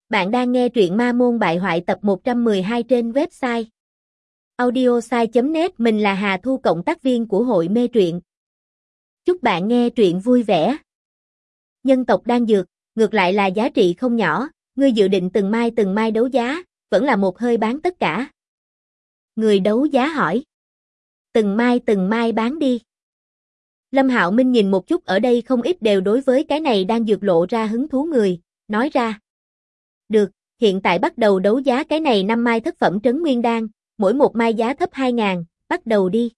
Bạn đang nghe truyện Ma Môn Bại Hoại tập 112 trên website audiosai.net. Mình là Hà Thu, cộng tác viên của hội mê truyện. Chúc bạn nghe truyện vui vẻ. Nhân tộc đan dược, ngược lại là giá trị không nhỏ, ngươi dự định từng mai đấu giá, vẫn là một hơi bán tất cả? Người đấu giá hỏi. Từng mai bán đi. Lâm Hạo Minh nhìn một chút ở đây không ít đều đối với cái này đang dược lộ ra hứng thú người, nói ra. Được, hiện tại bắt đầu đấu giá cái này 5 mai thất phẩm trấn nguyên đan, mỗi một mai giá thấp 2.000, bắt đầu đi.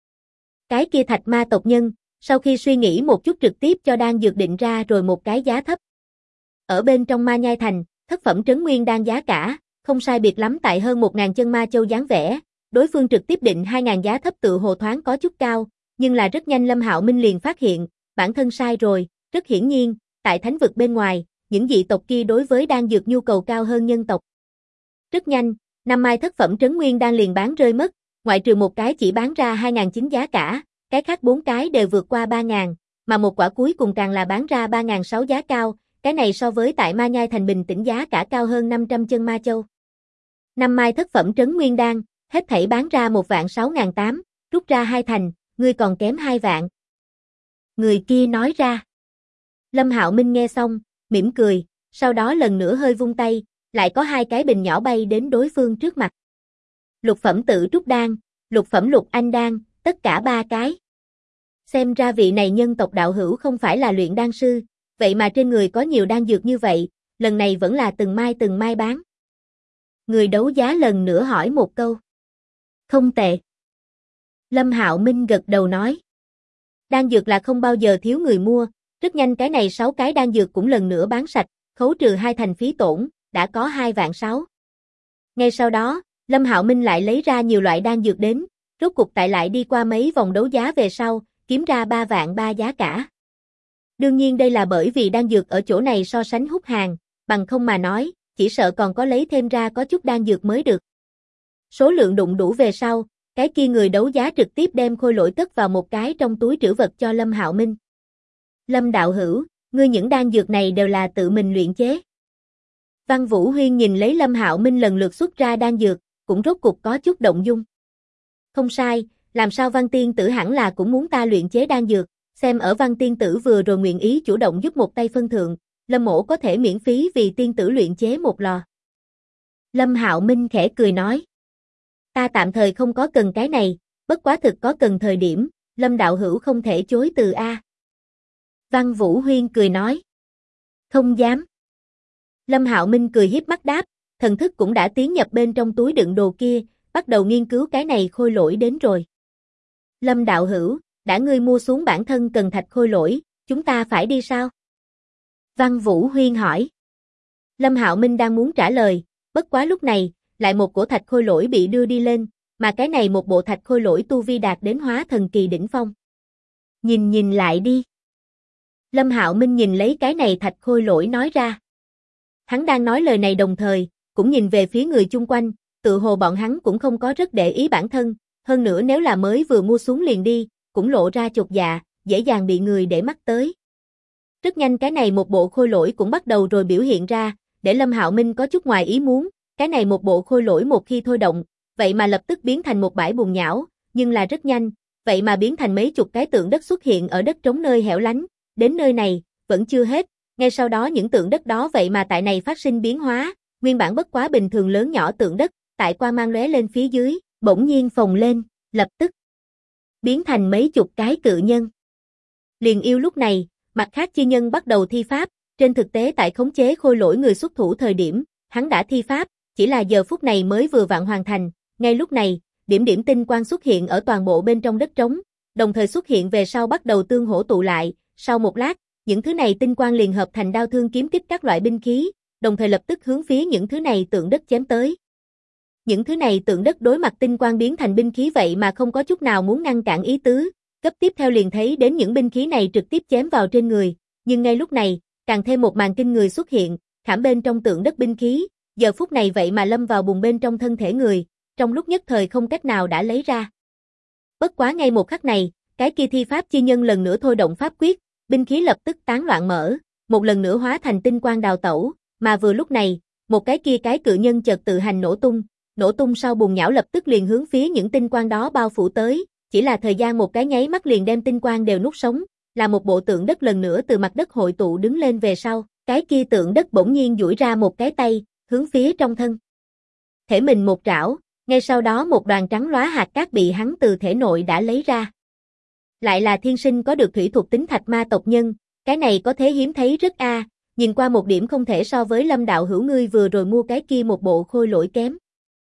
Cái kia thạch ma tộc nhân, sau khi suy nghĩ một chút trực tiếp cho đan dược định ra rồi một cái giá thấp. Ở bên trong Ma Nhai Thành, thất phẩm trấn nguyên đan giá cả, không sai biệt lắm tại hơn 1.000 chân ma châu dáng vẻ, đối phương trực tiếp định 2.000 giá thấp tự hồ thoáng có chút cao, nhưng là rất nhanh Lâm Hạo Minh liền phát hiện, bản thân sai rồi, rất hiển nhiên, tại thánh vực bên ngoài, những dị tộc kia đối với đan dược nhu cầu cao hơn nhân tộc. Rất nhanh, 5 mai thất phẩm trấn nguyên đan liền bán rơi mất, ngoại trừ một cái chỉ bán ra 2.900 giá cả, cái khác 4 cái đều vượt qua 3.000, mà một quả cuối cùng càng là bán ra 3.600 giá cao, cái này so với tại Ma Nhai Thành bình tĩnh giá cả cao hơn 500 chân ma châu. 5 mai thất phẩm trấn nguyên đan, hết thảy bán ra 1.680.000, rút ra 2 thành, ngươi còn kém 2 vạn. Người kia nói ra. Lâm Hạo Minh nghe xong, mỉm cười, sau đó lần nữa hơi vung tay, lại có 2 cái bình nhỏ bay đến đối phương trước mặt. Lục phẩm tự trúc đan, lục phẩm lục anh đan, tất cả 3 cái. Xem ra vị này nhân tộc đạo hữu không phải là luyện đan sư, vậy mà trên người có nhiều đan dược như vậy, lần này vẫn là từng mai bán. Người đấu giá lần nữa hỏi một câu. Không tệ. Lâm Hạo Minh gật đầu nói. Đan dược là không bao giờ thiếu người mua, rất nhanh cái này 6 cái đan dược cũng lần nữa bán sạch, khấu trừ 2 thành phí tổn, đã có 2.600.000. Ngay sau đó, Lâm Hạo Minh lại lấy ra nhiều loại đan dược đến, rốt cục tại lại đi qua mấy vòng đấu giá về sau, kiếm ra 3.300.000 giá cả. Đương nhiên đây là bởi vì đan dược ở chỗ này so sánh hút hàng, bằng không mà nói, chỉ sợ còn có lấy thêm ra có chút đan dược mới được. Số lượng đụng đủ về sau, cái kia người đấu giá trực tiếp đem khôi lỗi cất vào một cái trong túi trữ vật cho Lâm Hạo Minh. Lâm đạo hữu, ngươi những đan dược này đều là tự mình luyện chế. Văn Vũ Huyên nhìn lấy Lâm Hạo Minh lần lượt xuất ra đan dược, cũng rốt cục có chút động dung. Không sai, làm sao Văn Tiên Tử hẳn là cũng muốn ta luyện chế đan dược, xem ở Văn Tiên Tử vừa rồi nguyện ý chủ động giúp một tay phân thượng, Lâm mỗ có thể miễn phí vì tiên tử luyện chế một lò. Lâm Hạo Minh khẽ cười nói. Ta tạm thời không có cần cái này, bất quá thực có cần thời điểm, Lâm đạo hữu không thể chối từ a. Văn Vũ Huyên cười nói. Không dám. Lâm Hạo Minh cười hiếp mắt đáp, thần thức cũng đã tiến nhập bên trong túi đựng đồ kia, bắt đầu nghiên cứu cái này khôi lỗi đến rồi. Lâm đạo hữu, đã ngươi mua xuống bản thân cần thạch khôi lỗi, chúng ta phải đi sao? Văn Vũ Huyên hỏi. Lâm Hạo Minh đang muốn trả lời, bất quá lúc này, lại một cổ thạch khôi lỗi bị đưa đi lên, mà cái này một bộ thạch khôi lỗi tu vi đạt đến hóa thần kỳ đỉnh phong. Nhìn lại đi. Lâm Hạo Minh nhìn lấy cái này thạch khôi lỗi nói ra. Hắn đang nói lời này đồng thời, cũng nhìn về phía người chung quanh, tự hồ bọn hắn cũng không có rất để ý bản thân, hơn nữa nếu là mới vừa mua xuống liền đi, cũng lộ ra chột dạ, dễ dàng bị người để mắt tới. Rất nhanh cái này một bộ khôi lỗi cũng bắt đầu rồi biểu hiện ra, để Lâm Hạo Minh có chút ngoài ý muốn, cái này một bộ khôi lỗi một khi thôi động, vậy mà lập tức biến thành một bãi bùn nhão, nhưng là rất nhanh, vậy mà biến thành mấy chục cái tượng đất xuất hiện ở đất trống nơi hẻo lánh, đến nơi này, vẫn chưa hết, ngay sau đó những tượng đất đó vậy mà tại này phát sinh biến hóa, nguyên bản bất quá bình thường lớn nhỏ tượng đất, tại quang mang lóe lên phía dưới, bỗng nhiên phồng lên, lập tức biến thành mấy chục cái cự nhân. Liền yêu lúc này, mặt khác chi nhân bắt đầu thi pháp, trên thực tế tại khống chế khôi lỗi người xuất thủ thời điểm, hắn đã thi pháp, chỉ là giờ phút này mới vừa vặn hoàn thành, ngay lúc này, điểm điểm tinh quang xuất hiện ở toàn bộ bên trong đất trống, đồng thời xuất hiện về sau bắt đầu tương hỗ tụ lại, sau một lát, những thứ này tinh quang liền hợp thành đao thương kiếm kích các loại binh khí, đồng thời lập tức hướng phía những thứ này tượng đất chém tới. Những thứ này tượng đất đối mặt tinh quang biến thành binh khí vậy mà không có chút nào muốn ngăn cản ý tứ, cấp tiếp theo liền thấy đến những binh khí này trực tiếp chém vào trên người, nhưng ngay lúc này, càng thêm một màn kinh người xuất hiện, khảm bên trong tượng đất binh khí, giờ phút này vậy mà lâm vào bùn bên trong thân thể người, trong lúc nhất thời không cách nào đã lấy ra. Bất quá ngay một khắc này, cái kia thi pháp chi nhân lần nữa thôi động pháp quyết, binh khí lập tức tán loạn mở, một lần nữa hóa thành tinh quang đào tẩu, mà vừa lúc này, một cái kia cái cự nhân chợt tự hành nổ tung sau bùng nhão lập tức liền hướng phía những tinh quang đó bao phủ tới, chỉ là thời gian một cái nháy mắt liền đem tinh quang đều nuốt sống, là một bộ tượng đất lần nữa từ mặt đất hội tụ đứng lên về sau, cái kia tượng đất bỗng nhiên duỗi ra một cái tay, hướng phía trong thân thể mình một trảo, ngay sau đó một đoàn trắng lóa hạt cát bị hắn từ thể nội đã lấy ra. Lại là thiên sinh có được thủy thuộc tính thạch ma tộc nhân, cái này có thế hiếm thấy rất a, nhìn qua một điểm không thể so với Lâm đạo hữu ngươi vừa rồi mua cái kia một bộ khôi lỗi kém.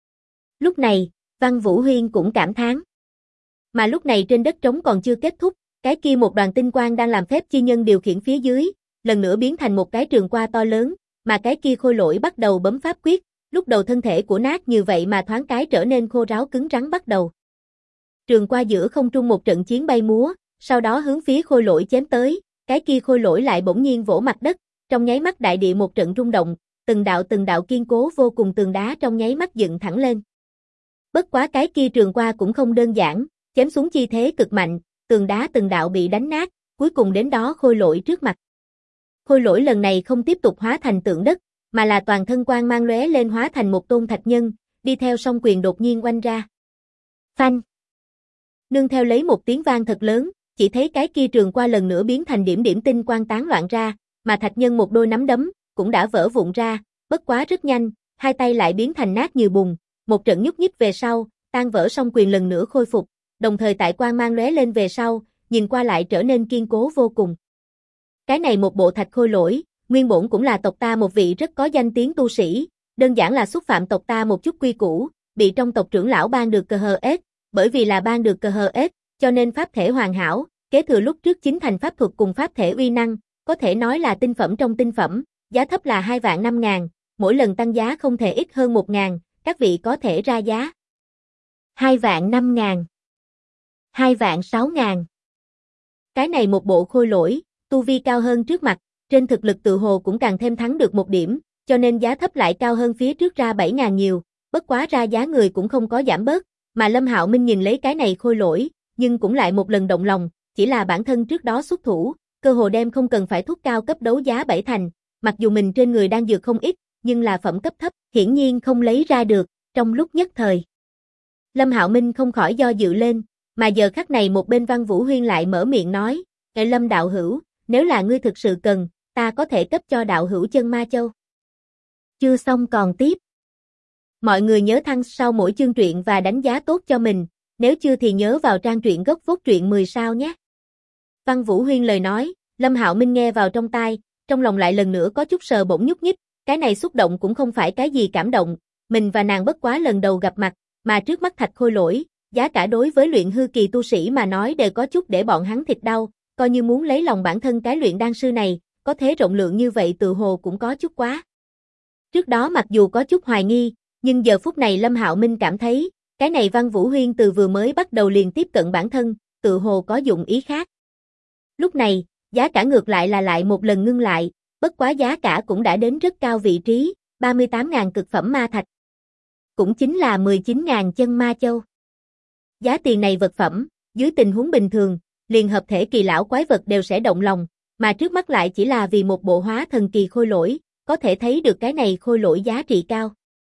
Lúc này, Văn Vũ Huyên cũng cảm thán. Mà lúc này trên đất trống còn chưa kết thúc, cái kia một đoàn tinh quang đang làm phép chi nhân điều khiển phía dưới, lần nữa biến thành một cái trường qua to lớn, mà cái kia khôi lỗi bắt đầu bấm pháp quyết, lúc đầu thân thể của nát như vậy mà thoáng cái trở nên khô ráo cứng rắn bắt đầu. Trường qua giữa không trung một trận chiến bay múa, sau đó hướng phía khôi lỗi chém tới, cái kia khôi lỗi lại bỗng nhiên vỗ mặt đất, trong nháy mắt đại địa một trận rung động, từng đạo kiên cố vô cùng tường đá trong nháy mắt dựng thẳng lên. Bất quá cái kia trường qua cũng không đơn giản, chém xuống chi thế cực mạnh, tường đá từng đạo bị đánh nát, cuối cùng đến đó khôi lỗi trước mặt. Khôi lỗi lần này không tiếp tục hóa thành tượng đất, mà là toàn thân quang mang lóe lên hóa thành một tôn thạch nhân, đi theo song quyền đột nhiên oanh ra. Phanh! Nương theo lấy một tiếng vang thật lớn, chỉ thấy cái kia trường qua lần nữa biến thành điểm điểm tinh quang tán loạn ra, mà thạch nhân một đôi nắm đấm, cũng đã vỡ vụn ra, bất quá rất nhanh, hai tay lại biến thành nát như bùn, một trận nhúc nhích về sau, tan vỡ song quyền lần nữa khôi phục, đồng thời tại quang mang lóe lên về sau, nhìn qua lại trở nên kiên cố vô cùng. Cái này một bộ thạch khôi lỗi, nguyên bổn cũng là tộc ta một vị rất có danh tiếng tu sĩ, đơn giản là xúc phạm tộc ta một chút quy củ, bị trong tộc trưởng lão ban được cờ hờ ết, bởi vì là ban được cờ hờ ết, cho nên pháp thể hoàn hảo, kế thừa lúc trước chính thành pháp thuật cùng pháp thể uy năng, có thể nói là tinh phẩm trong tinh phẩm, giá thấp là 2.500.000, mỗi lần tăng giá không thể ít hơn 1.000, các vị có thể ra giá. 2.500.000, 2.600.000. Cái này một bộ khôi lỗi, tu vi cao hơn trước mặt, trên thực lực tự hồ cũng càng thêm thắng được một điểm, cho nên giá thấp lại cao hơn phía trước ra 7.000 nhiều, bất quá ra giá người cũng không có giảm bớt, mà Lâm Hạo Minh nhìn lấy cái này khôi lỗi, nhưng cũng lại một lần động lòng, chỉ là bản thân trước đó xuất thủ, cơ hồ đem không cần phải thuốc cao cấp đấu giá 7 thành, mặc dù mình trên người đang dược không ít, nhưng là phẩm cấp thấp, hiển nhiên không lấy ra được, trong lúc nhất thời. Lâm Hạo Minh không khỏi do dự lên, mà giờ khắc này một bên Văn Vũ Huyên lại mở miệng nói, "Ngài Lâm đạo hữu, nếu là ngươi thực sự cần, ta có thể cấp cho đạo hữu chân ma châu." Chưa xong còn tiếp. Mọi người nhớ thăng sau mỗi chương truyện và đánh giá tốt cho mình, nếu chưa thì nhớ vào trang truyện gốc Vốt Truyện 10 sao nhé. Văn Vũ Huyên lời nói, Lâm Hạo Minh nghe vào trong tai, trong lòng lại lần nữa có chút sờ bỗng nhúc nhích, cái này xúc động cũng không phải cái gì cảm động, mình và nàng bất quá lần đầu gặp mặt, mà trước mắt thạch khôi lỗi, giá cả đối với luyện hư kỳ tu sĩ mà nói đều có chút để bọn hắn thịt đau, coi như muốn lấy lòng bản thân cái luyện đan sư này, có thế rộng lượng như vậy tự hồ cũng có chút quá. Trước đó mặc dù có chút hoài nghi, nhưng giờ phút này Lâm Hạo Minh cảm thấy, cái này Văn Vũ Huyên từ vừa mới bắt đầu liền tiếp cận bản thân, tự hồ có dụng ý khác. Lúc này, giá cả ngược lại là lại một lần ngưng lại, bất quá giá cả cũng đã đến rất cao vị trí, 38.000 cực phẩm ma thạch. Cũng chính là 19.000 chân ma châu. Giá tiền này vật phẩm, dưới tình huống bình thường, liền hợp thể kỳ lão quái vật đều sẽ động lòng, mà trước mắt lại chỉ là vì một bộ hóa thần kỳ khôi lỗi, có thể thấy được cái này khôi lỗi giá trị cao.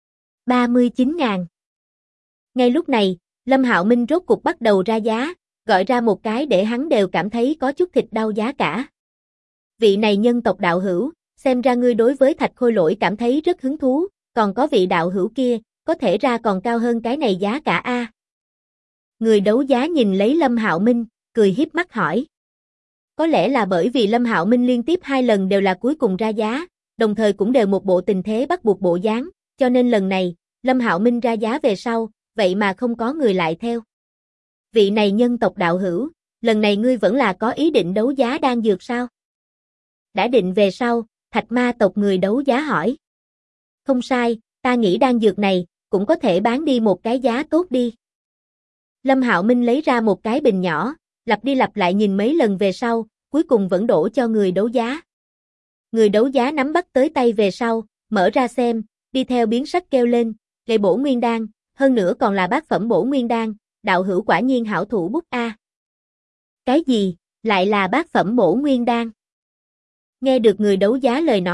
39.000. Ngay lúc này, Lâm Hạo Minh rốt cục bắt đầu ra giá, gọi ra một cái để hắn đều cảm thấy có chút thịt đau giá cả. Vị này nhân tộc đạo hữu, xem ra ngươi đối với thạch khôi lỗi cảm thấy rất hứng thú, còn có vị đạo hữu kia, có thể ra còn cao hơn cái này giá cả a. Người đấu giá nhìn lấy Lâm Hạo Minh, cười híp mắt hỏi. Có lẽ là bởi vì Lâm Hạo Minh liên tiếp 2 lần đều là cuối cùng ra giá, đồng thời cũng đều một bộ tình thế bắt buộc bộ dáng, cho nên lần này, Lâm Hạo Minh ra giá về sau, vậy mà không có người lại theo. Vị này nhân tộc đạo hữu, lần này ngươi vẫn là có ý định đấu giá đan dược sao? Đã định về sau, Thạch Ma tộc người đấu giá hỏi. Không sai, ta nghĩ đan dược này, cũng có thể bán đi một cái giá tốt đi. Lâm Hạo Minh lấy ra một cái bình nhỏ, lặp đi lặp lại nhìn mấy lần về sau, cuối cùng vẫn đổ cho người đấu giá. Người đấu giá nắm bắt tới tay về sau, mở ra xem, đi theo biến sắc kêu lên, "Lệ bổ nguyên đan, hơn nữa còn là bát phẩm bổ nguyên đan, đạo hữu quả nhiên hảo thủ bút a." Cái gì, lại là bát phẩm bổ nguyên đan? Nghe được người đấu giá lời nói,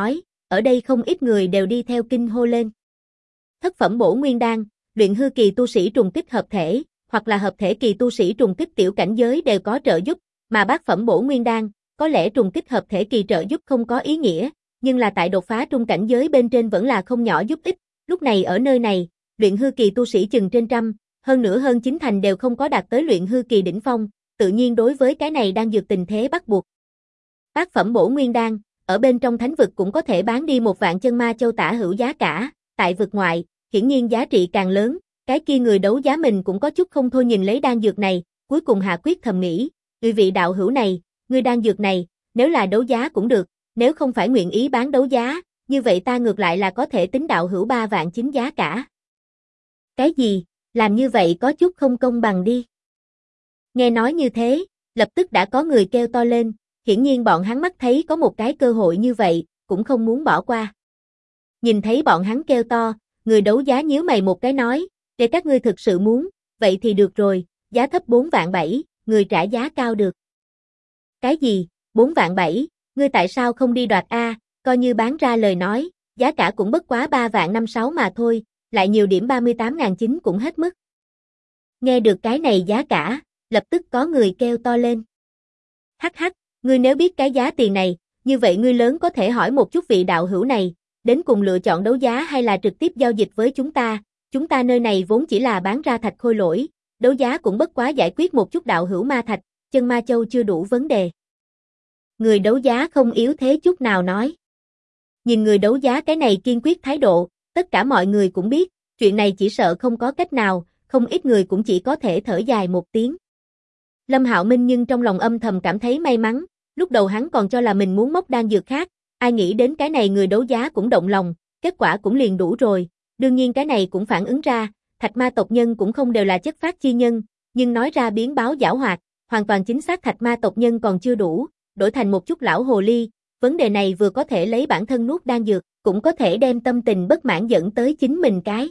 ở đây không ít người đều đi theo kinh hô lên. Thất phẩm bổ nguyên đan, luyện hư kỳ tu sĩ trùng kích hợp thể, hoặc là hợp thể kỳ tu sĩ trùng kích tiểu cảnh giới đều có trợ giúp, mà bát phẩm bổ nguyên đan, có lẽ trùng kích hợp thể kỳ trợ giúp không có ý nghĩa, nhưng là tại đột phá trung cảnh giới bên trên vẫn là không nhỏ giúp ích. Lúc này ở nơi này, luyện hư kỳ tu sĩ chừng trên trăm, hơn nữa hơn 9 thành đều không có đạt tới luyện hư kỳ đỉnh phong, tự nhiên đối với cái này đang dược tình thế bắt buộc. Bát phẩm bổ nguyên đan, ở bên trong thánh vực cũng có thể bán đi 1.000 chân ma châu tả hữu giá cả, tại vực ngoại, hiển nhiên giá trị càng lớn, cái kia người đấu giá mình cũng có chút không thôi nhìn lấy đan dược này, cuối cùng hạ quyết thầm nghĩ, vị đạo hữu này, ngươi đan dược này, nếu là đấu giá cũng được, nếu không phải nguyện ý bán đấu giá, như vậy ta ngược lại là có thể tính đạo hữu 3 vạn chính giá cả. Cái gì, làm như vậy có chút không công bằng đi. Nghe nói như thế, lập tức đã có người kêu to lên, hiển nhiên bọn hắn mắt thấy có một cái cơ hội như vậy, cũng không muốn bỏ qua. Nhìn thấy bọn hắn kêu to, người đấu giá nhíu mày một cái nói, để các ngươi thực sự muốn, vậy thì được rồi, giá thấp 4 vạn 7, người trả giá cao được. Cái gì, 4 vạn 7, ngươi tại sao không đi đoạt A, coi như bán ra lời nói, giá cả cũng bất quá 3 vạn 5-6 mà thôi, lại nhiều điểm 38.900 cũng hết mức. Nghe được cái này giá cả, lập tức có người kêu to lên. Hắc hắc, ngươi nếu biết cái giá tiền này, như vậy ngươi lớn có thể hỏi một chút vị đạo hữu này, đến cùng lựa chọn đấu giá hay là trực tiếp giao dịch với chúng ta nơi này vốn chỉ là bán ra thạch khôi lỗi, đấu giá cũng bất quá giải quyết một chút đạo hữu ma thạch, chân ma châu chưa đủ vấn đề. Người đấu giá không yếu thế chút nào nói. Nhìn người đấu giá cái này kiên quyết thái độ, tất cả mọi người cũng biết, chuyện này chỉ sợ không có cách nào, không ít người cũng chỉ có thể thở dài một tiếng. Lâm Hạo Minh nhưng trong lòng âm thầm cảm thấy may mắn, lúc đầu hắn còn cho là mình muốn móc đan dược khác, ai nghĩ đến cái này người đấu giá cũng động lòng, kết quả cũng liền đủ rồi, đương nhiên cái này cũng phản ứng ra, thạch ma tộc nhân cũng không đều là chất phát chi nhân, nhưng nói ra biến báo giảo hoạt, hoàn toàn chính xác thạch ma tộc nhân còn chưa đủ, đổi thành một chút lão hồ ly, vấn đề này vừa có thể lấy bản thân nuốt đan dược, cũng có thể đem tâm tình bất mãn dẫn tới chính mình cái.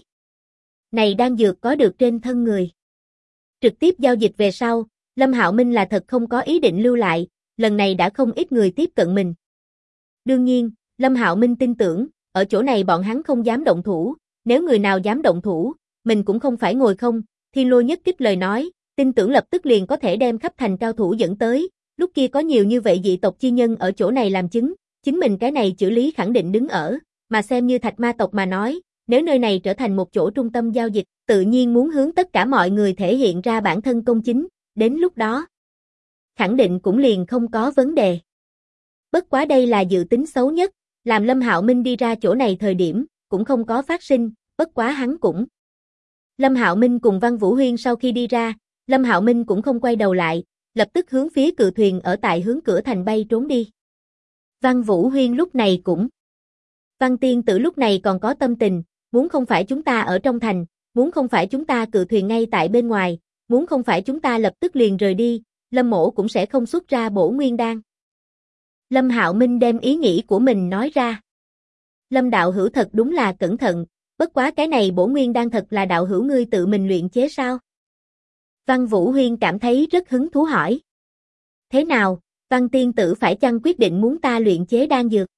Này đan dược có được trên thân người. Trực tiếp giao dịch về sau, Lâm Hạo Minh là thật không có ý định lưu lại, lần này đã không ít người tiếp cận mình. Đương nhiên, Lâm Hạo Minh tin tưởng, ở chỗ này bọn hắn không dám động thủ, nếu người nào dám động thủ, mình cũng không phải ngồi không, Thiên Lôi nhất kích lời nói, tin tưởng lập tức liền có thể đem khắp thành cao thủ dẫn tới, lúc kia có nhiều như vậy dị tộc chi nhân ở chỗ này làm chứng, chính mình cái này chữ lý khẳng định đứng ở, mà xem như thạch ma tộc mà nói, nếu nơi này trở thành một chỗ trung tâm giao dịch, tự nhiên muốn hướng tất cả mọi người thể hiện ra bản thân công chính, đến lúc đó, khẳng định cũng liền không có vấn đề. Bất quá đây là dự tính xấu nhất, làm Lâm Hạo Minh đi ra chỗ này thời điểm, cũng không có phát sinh, bất quá hắn cũng. Lâm Hạo Minh cùng Văn Vũ Huyên sau khi đi ra, Lâm Hạo Minh cũng không quay đầu lại, lập tức hướng phía cự thuyền ở tại hướng cửa thành bay trốn đi. Văn Vũ Huyên lúc này cũng. Văn Tiên Tử lúc này còn có tâm tình, muốn không phải chúng ta ở trong thành, muốn không phải chúng ta cự thuyền ngay tại bên ngoài, muốn không phải chúng ta lập tức liền rời đi, Lâm mỗ cũng sẽ không xuất ra bổ nguyên đan. Lâm Hạo Minh đem ý nghĩ của mình nói ra. Lâm đạo hữu thật đúng là cẩn thận, bất quá cái này bổ nguyên đan thật là đạo hữu ngươi tự mình luyện chế sao? Văn Vũ Huyên cảm thấy rất hứng thú hỏi. Thế nào, Văn Tiên Tử phải chăng quyết định muốn ta luyện chế đan dược?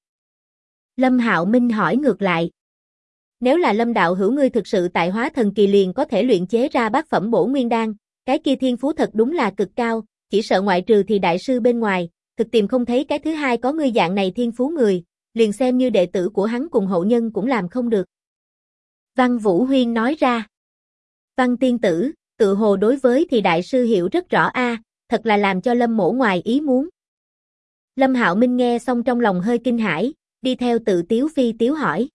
Lâm Hạo Minh hỏi ngược lại. Nếu là Lâm đạo hữu ngươi thực sự tại hóa thần kỳ liền có thể luyện chế ra bát phẩm bổ nguyên đan, cái kia thiên phú thật đúng là cực cao, chỉ sợ ngoại trừ thì đại sư bên ngoài, thực tìm không thấy cái thứ hai có ngươi dạng này thiên phú người, liền xem như đệ tử của hắn cùng hậu nhân cũng làm không được. Văn Vũ Huyên nói ra. Văn Tiên Tử, tự hồ đối với thì đại sư hiểu rất rõ thật là làm cho Lâm mỗ ngoài ý muốn. Lâm Hạo Minh nghe xong trong lòng hơi kinh hãi, đi theo tự tiếu phi tiếu hỏi.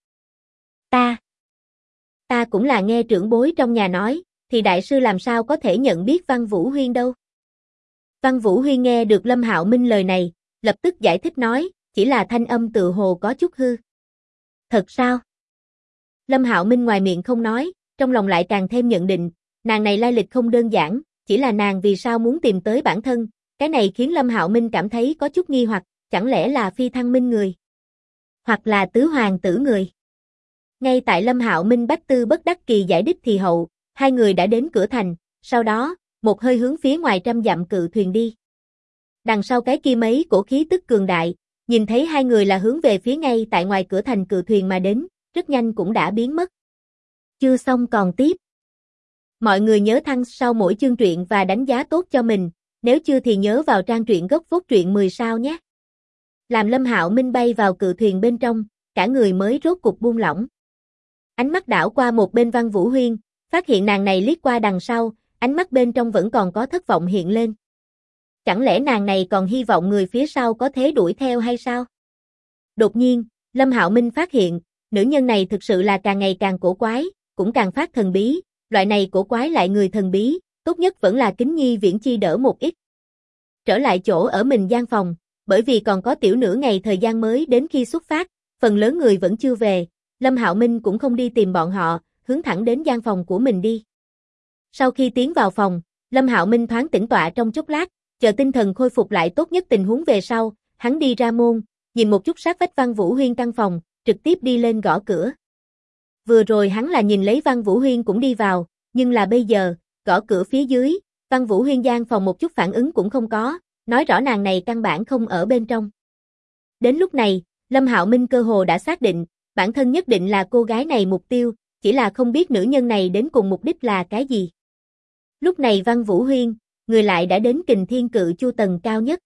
Ta cũng là nghe trưởng bối trong nhà nói, thì đại sư làm sao có thể nhận biết Văn Vũ Huyên đâu. Văn Vũ Huyên nghe được Lâm Hạo Minh lời này, lập tức giải thích nói, chỉ là thanh âm tự hồ có chút hư. Thật sao? Lâm Hạo Minh ngoài miệng không nói, trong lòng lại càng thêm nhận định, nàng này lai lịch không đơn giản, chỉ là nàng vì sao muốn tìm tới bản thân, cái này khiến Lâm Hạo Minh cảm thấy có chút nghi hoặc, chẳng lẽ là phi thăng minh người? Hoặc là tứ hoàng tử người? Ngay tại Lâm Hạo Minh bách tư bất đắc kỳ giải đích thì hậu, hai người đã đến cửa thành, sau đó, một hơi hướng phía ngoài trăm dặm cự thuyền đi. Đằng sau cái kia mấy cổ khí tức cường đại, nhìn thấy hai người là hướng về phía ngay tại ngoài cửa thành cự thuyền mà đến, rất nhanh cũng đã biến mất. Chưa xong còn tiếp. Mọi người nhớ thăng sau mỗi chương truyện và đánh giá tốt cho mình, nếu chưa thì nhớ vào trang truyện gốc phốt truyện 10 sao nhé. Làm Lâm Hạo Minh bay vào cự thuyền bên trong, cả người mới rốt cục buông lỏng. Ánh mắt đảo qua một bên Văn Vũ Huyên, phát hiện nàng này liếc qua đằng sau, ánh mắt bên trong vẫn còn có thất vọng hiện lên. Chẳng lẽ nàng này còn hy vọng người phía sau có thế đuổi theo hay sao? Đột nhiên, Lâm Hạo Minh phát hiện, nữ nhân này thực sự là càng ngày càng cổ quái, cũng càng phát thần bí, loại này cổ quái lại người thần bí, tốt nhất vẫn là Kính Nhi Viễn Chi đỡ một ít. Trở lại chỗ ở mình gian phòng, bởi vì còn có tiểu nửa ngày thời gian mới đến khi xuất phát, phần lớn người vẫn chưa về, Lâm Hạo Minh cũng không đi tìm bọn họ, hướng thẳng đến gian phòng của mình đi. Sau khi tiến vào phòng, Lâm Hạo Minh thoáng tĩnh tọa trong chốc lát, chờ tinh thần khôi phục lại tốt nhất tình huống về sau, hắn đi ra môn, nhìn một chút sát vách Văn Vũ Huyên căn phòng, trực tiếp đi lên gõ cửa. Vừa rồi hắn là nhìn lấy Văn Vũ Huyên cũng đi vào, nhưng là bây giờ, gõ cửa phía dưới, Văn Vũ Huyên gian phòng một chút phản ứng cũng không có, nói rõ nàng này căn bản không ở bên trong. Đến lúc này, Lâm Hạo Minh cơ hồ đã xác định, bản thân nhất định là cô gái này mục tiêu, chỉ là không biết nữ nhân này đến cùng mục đích là cái gì. Lúc này Văn Vũ Huyên, người lại đã đến Kình Thiên Cự Chu tầng cao nhất.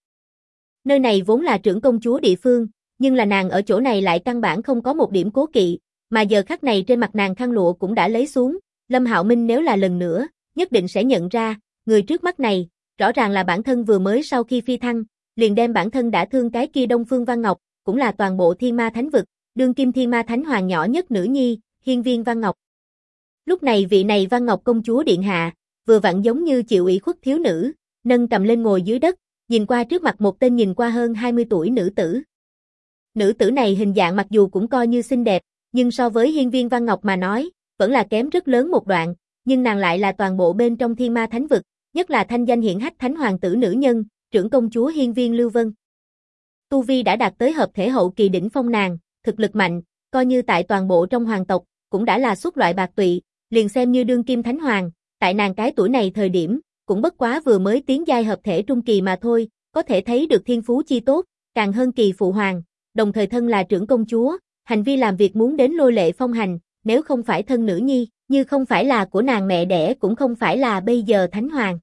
Nơi này vốn là trưởng công chúa địa phương, nhưng là nàng ở chỗ này lại căn bản không có một điểm cố kỵ, mà giờ khắc này trên mặt nàng khăn lụa cũng đã lấy xuống, Lâm Hạo Minh nếu là lần nữa, nhất định sẽ nhận ra, người trước mắt này, rõ ràng là bản thân vừa mới sau khi phi thăng, liền đem bản thân đã thương cái kia Đông Phương Văn Ngọc, cũng là toàn bộ Thiên Ma Thánh vực, đương kim Thiên Ma Thánh Hoàng nhỏ nhất nữ nhi, Hiên Viên Văn Ngọc. Lúc này vị này Văn Ngọc công chúa điện hạ, vừa vặn giống như chịu ủy khuất thiếu nữ, nâng cầm lên ngồi dưới đất, nhìn qua trước mặt một tên nhìn qua hơn 20 tuổi nữ tử. Nữ tử này hình dạng mặc dù cũng coi như xinh đẹp, nhưng so với Hiên Viên Văn Ngọc mà nói, vẫn là kém rất lớn một đoạn, nhưng nàng lại là toàn bộ bên trong Thiên Ma Thánh vực, nhất là thanh danh hiển hách thánh hoàng tử nữ nhân, trưởng công chúa Hiên Viên Lưu Vân. Tu vi đã đạt tới hợp thể hậu kỳ đỉnh phong nàng, thực lực mạnh, coi như tại toàn bộ trong hoàng tộc, cũng đã là xuất loại bạc tụy, liền xem như đương kim thánh hoàng, tại nàng cái tuổi này thời điểm, cũng bất quá vừa mới tiến giai hợp thể trung kỳ mà thôi, có thể thấy được thiên phú chi tốt, càng hơn kỳ phụ hoàng, đồng thời thân là trưởng công chúa, hành vi làm việc muốn đến lôi lệ phong hành, nếu không phải thân nữ nhi, như không phải là của nàng mẹ đẻ cũng không phải là bây giờ thánh hoàng.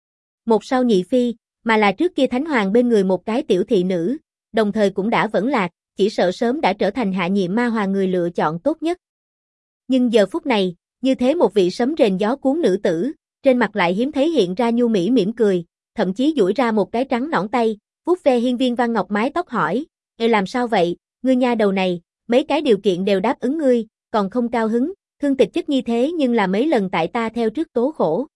Một sau nhị phi, mà là trước kia thánh hoàng bên người một cái tiểu thị nữ, đồng thời cũng đã vẫn lạc, chỉ sợ sớm đã trở thành hạ nhiệm ma hoàng người lựa chọn tốt nhất. Nhưng giờ phút này, như thế một vị sấm rền gió cuốn nữ tử, trên mặt lại hiếm thấy hiện ra nhu mỹ mỉm cười, thậm chí duỗi ra một cái trắng nõn tay, vuốt ve Hiên Viên Văn Ngọc mái tóc hỏi, "Ê làm sao vậy, ngươi nha đầu này, mấy cái điều kiện đều đáp ứng ngươi, còn không cao hứng, thương tịch chất như thế nhưng là mấy lần tại ta theo trước tố khổ.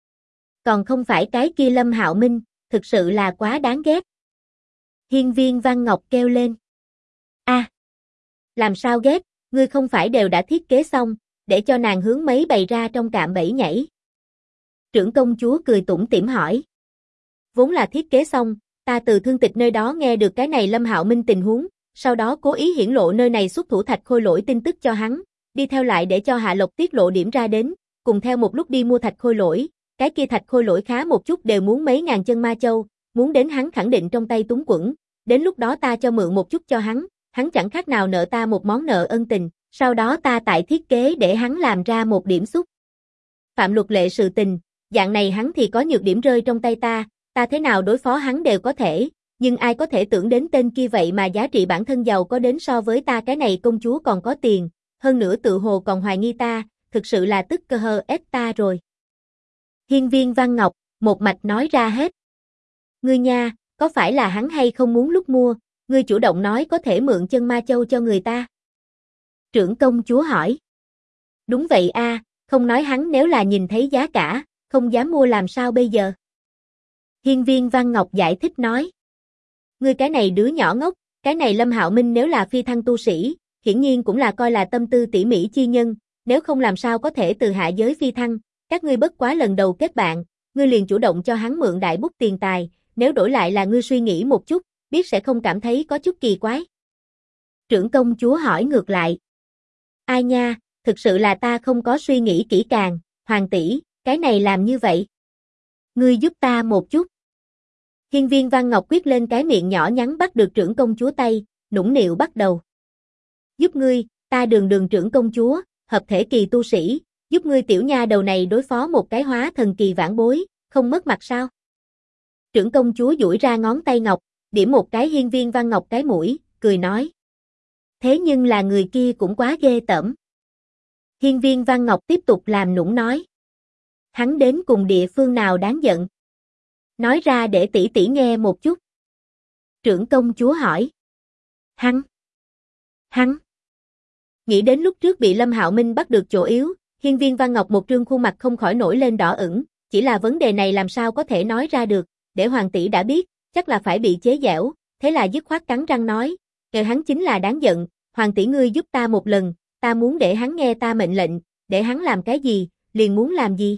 Còn không phải cái kia Lâm Hạo Minh, thực sự là quá đáng ghét." Hiên Viên Văn Ngọc kêu lên. "A, làm sao ghét, ngươi không phải đều đã thiết kế xong, để cho nàng hướng mấy bày ra trong cạm bẫy nhảy?" Trưởng công chúa cười tủm tỉm hỏi. "Vốn là thiết kế xong, ta từ thương tịch nơi đó nghe được cái này Lâm Hạo Minh tình huống, sau đó cố ý hiển lộ nơi này xuất thủ Thạch Khôi Lỗi tin tức cho hắn, đi theo lại để cho Hạ Lộc tiết lộ điểm ra đến, cùng theo một lúc đi mua Thạch Khôi Lỗi, cái kia Thạch Khôi Lỗi khá một chút đều muốn mấy ngàn chân ma châu, muốn đến hắn khẳng định trong tay túng quẫn, đến lúc đó ta cho mượn một chút cho hắn chẳng khác nào nợ ta một món nợ ân tình, sau đó ta tại thiết kế để hắn làm ra một điểm xúc phạm luật lệ sự tình, dạng này hắn thì có nhược điểm rơi trong tay ta thế nào đối phó hắn đều có thể, nhưng ai có thể tưởng đến tên kia vậy mà giá trị bản thân giàu có đến so với ta cái này công chúa còn có tiền, hơn nữa tự hồ còn hoài nghi ta, thực sự là tức cơ hơ ép ta rồi." Hiên Viên Văn Ngọc, một mạch nói ra hết. "Ngươi nha, có phải là hắn hay không muốn lúc mua, ngươi chủ động nói có thể mượn chân ma châu cho người ta?" Trưởng công chúa hỏi. "Đúng vậy a, không nói hắn nếu là nhìn thấy giá cả, không dám mua làm sao bây giờ?" Hiên Viên Văn Ngọc giải thích nói. "Ngươi cái này đứa nhỏ ngốc, cái này Lâm Hạo Minh nếu là phi thăng tu sĩ, hiển nhiên cũng là coi là tâm tư tỉ mỉ chi nhân, nếu không làm sao có thể từ hạ giới phi thăng, các ngươi bất quá lần đầu kết bạn, ngươi liền chủ động cho hắn mượn đại bút tiền tài, nếu đổi lại là ngươi suy nghĩ một chút, biết sẽ không cảm thấy có chút kỳ quái?" Trưởng công chúa hỏi ngược lại. "Ai nha, thực sự là ta không có suy nghĩ kỹ càng, hoàng tỷ, cái này làm như vậy. Ngươi giúp ta một chút." Hiên viên Văn Ngọc quyết lên cái miệng nhỏ nhắn bắt được trưởng công chúa tay, nũng nịu bắt đầu. Giúp ngươi, ta đường trưởng công chúa, hợp thể kỳ tu sĩ, giúp ngươi tiểu nha đầu này đối phó một cái hóa thần kỳ vãn bối, không mất mặt sao? Trưởng công chúa duỗi ra ngón tay ngọc, điểm một cái hiên viên Văn Ngọc cái mũi, cười nói. Thế nhưng là người kia cũng quá ghê tởm. Hiên viên Văn Ngọc tiếp tục làm nũng nói. Hắn đến cùng địa phương nào đáng giận? Nói ra để tỷ tỷ nghe một chút. Trưởng công chúa hỏi. Hắn. Nghĩ đến lúc trước bị Lâm Hạo Minh bắt được chỗ yếu, hiên viên Văn Ngọc một trương khuôn mặt không khỏi nổi lên đỏ ửng, chỉ là vấn đề này làm sao có thể nói ra được, để hoàng tỷ đã biết, chắc là phải bị chế giễu, thế là dứt khoát cắn răng nói, kêu hắn chính là đáng giận, hoàng tỷ ngươi giúp ta một lần, ta muốn để hắn nghe ta mệnh lệnh, để hắn làm cái gì, liền muốn làm gì.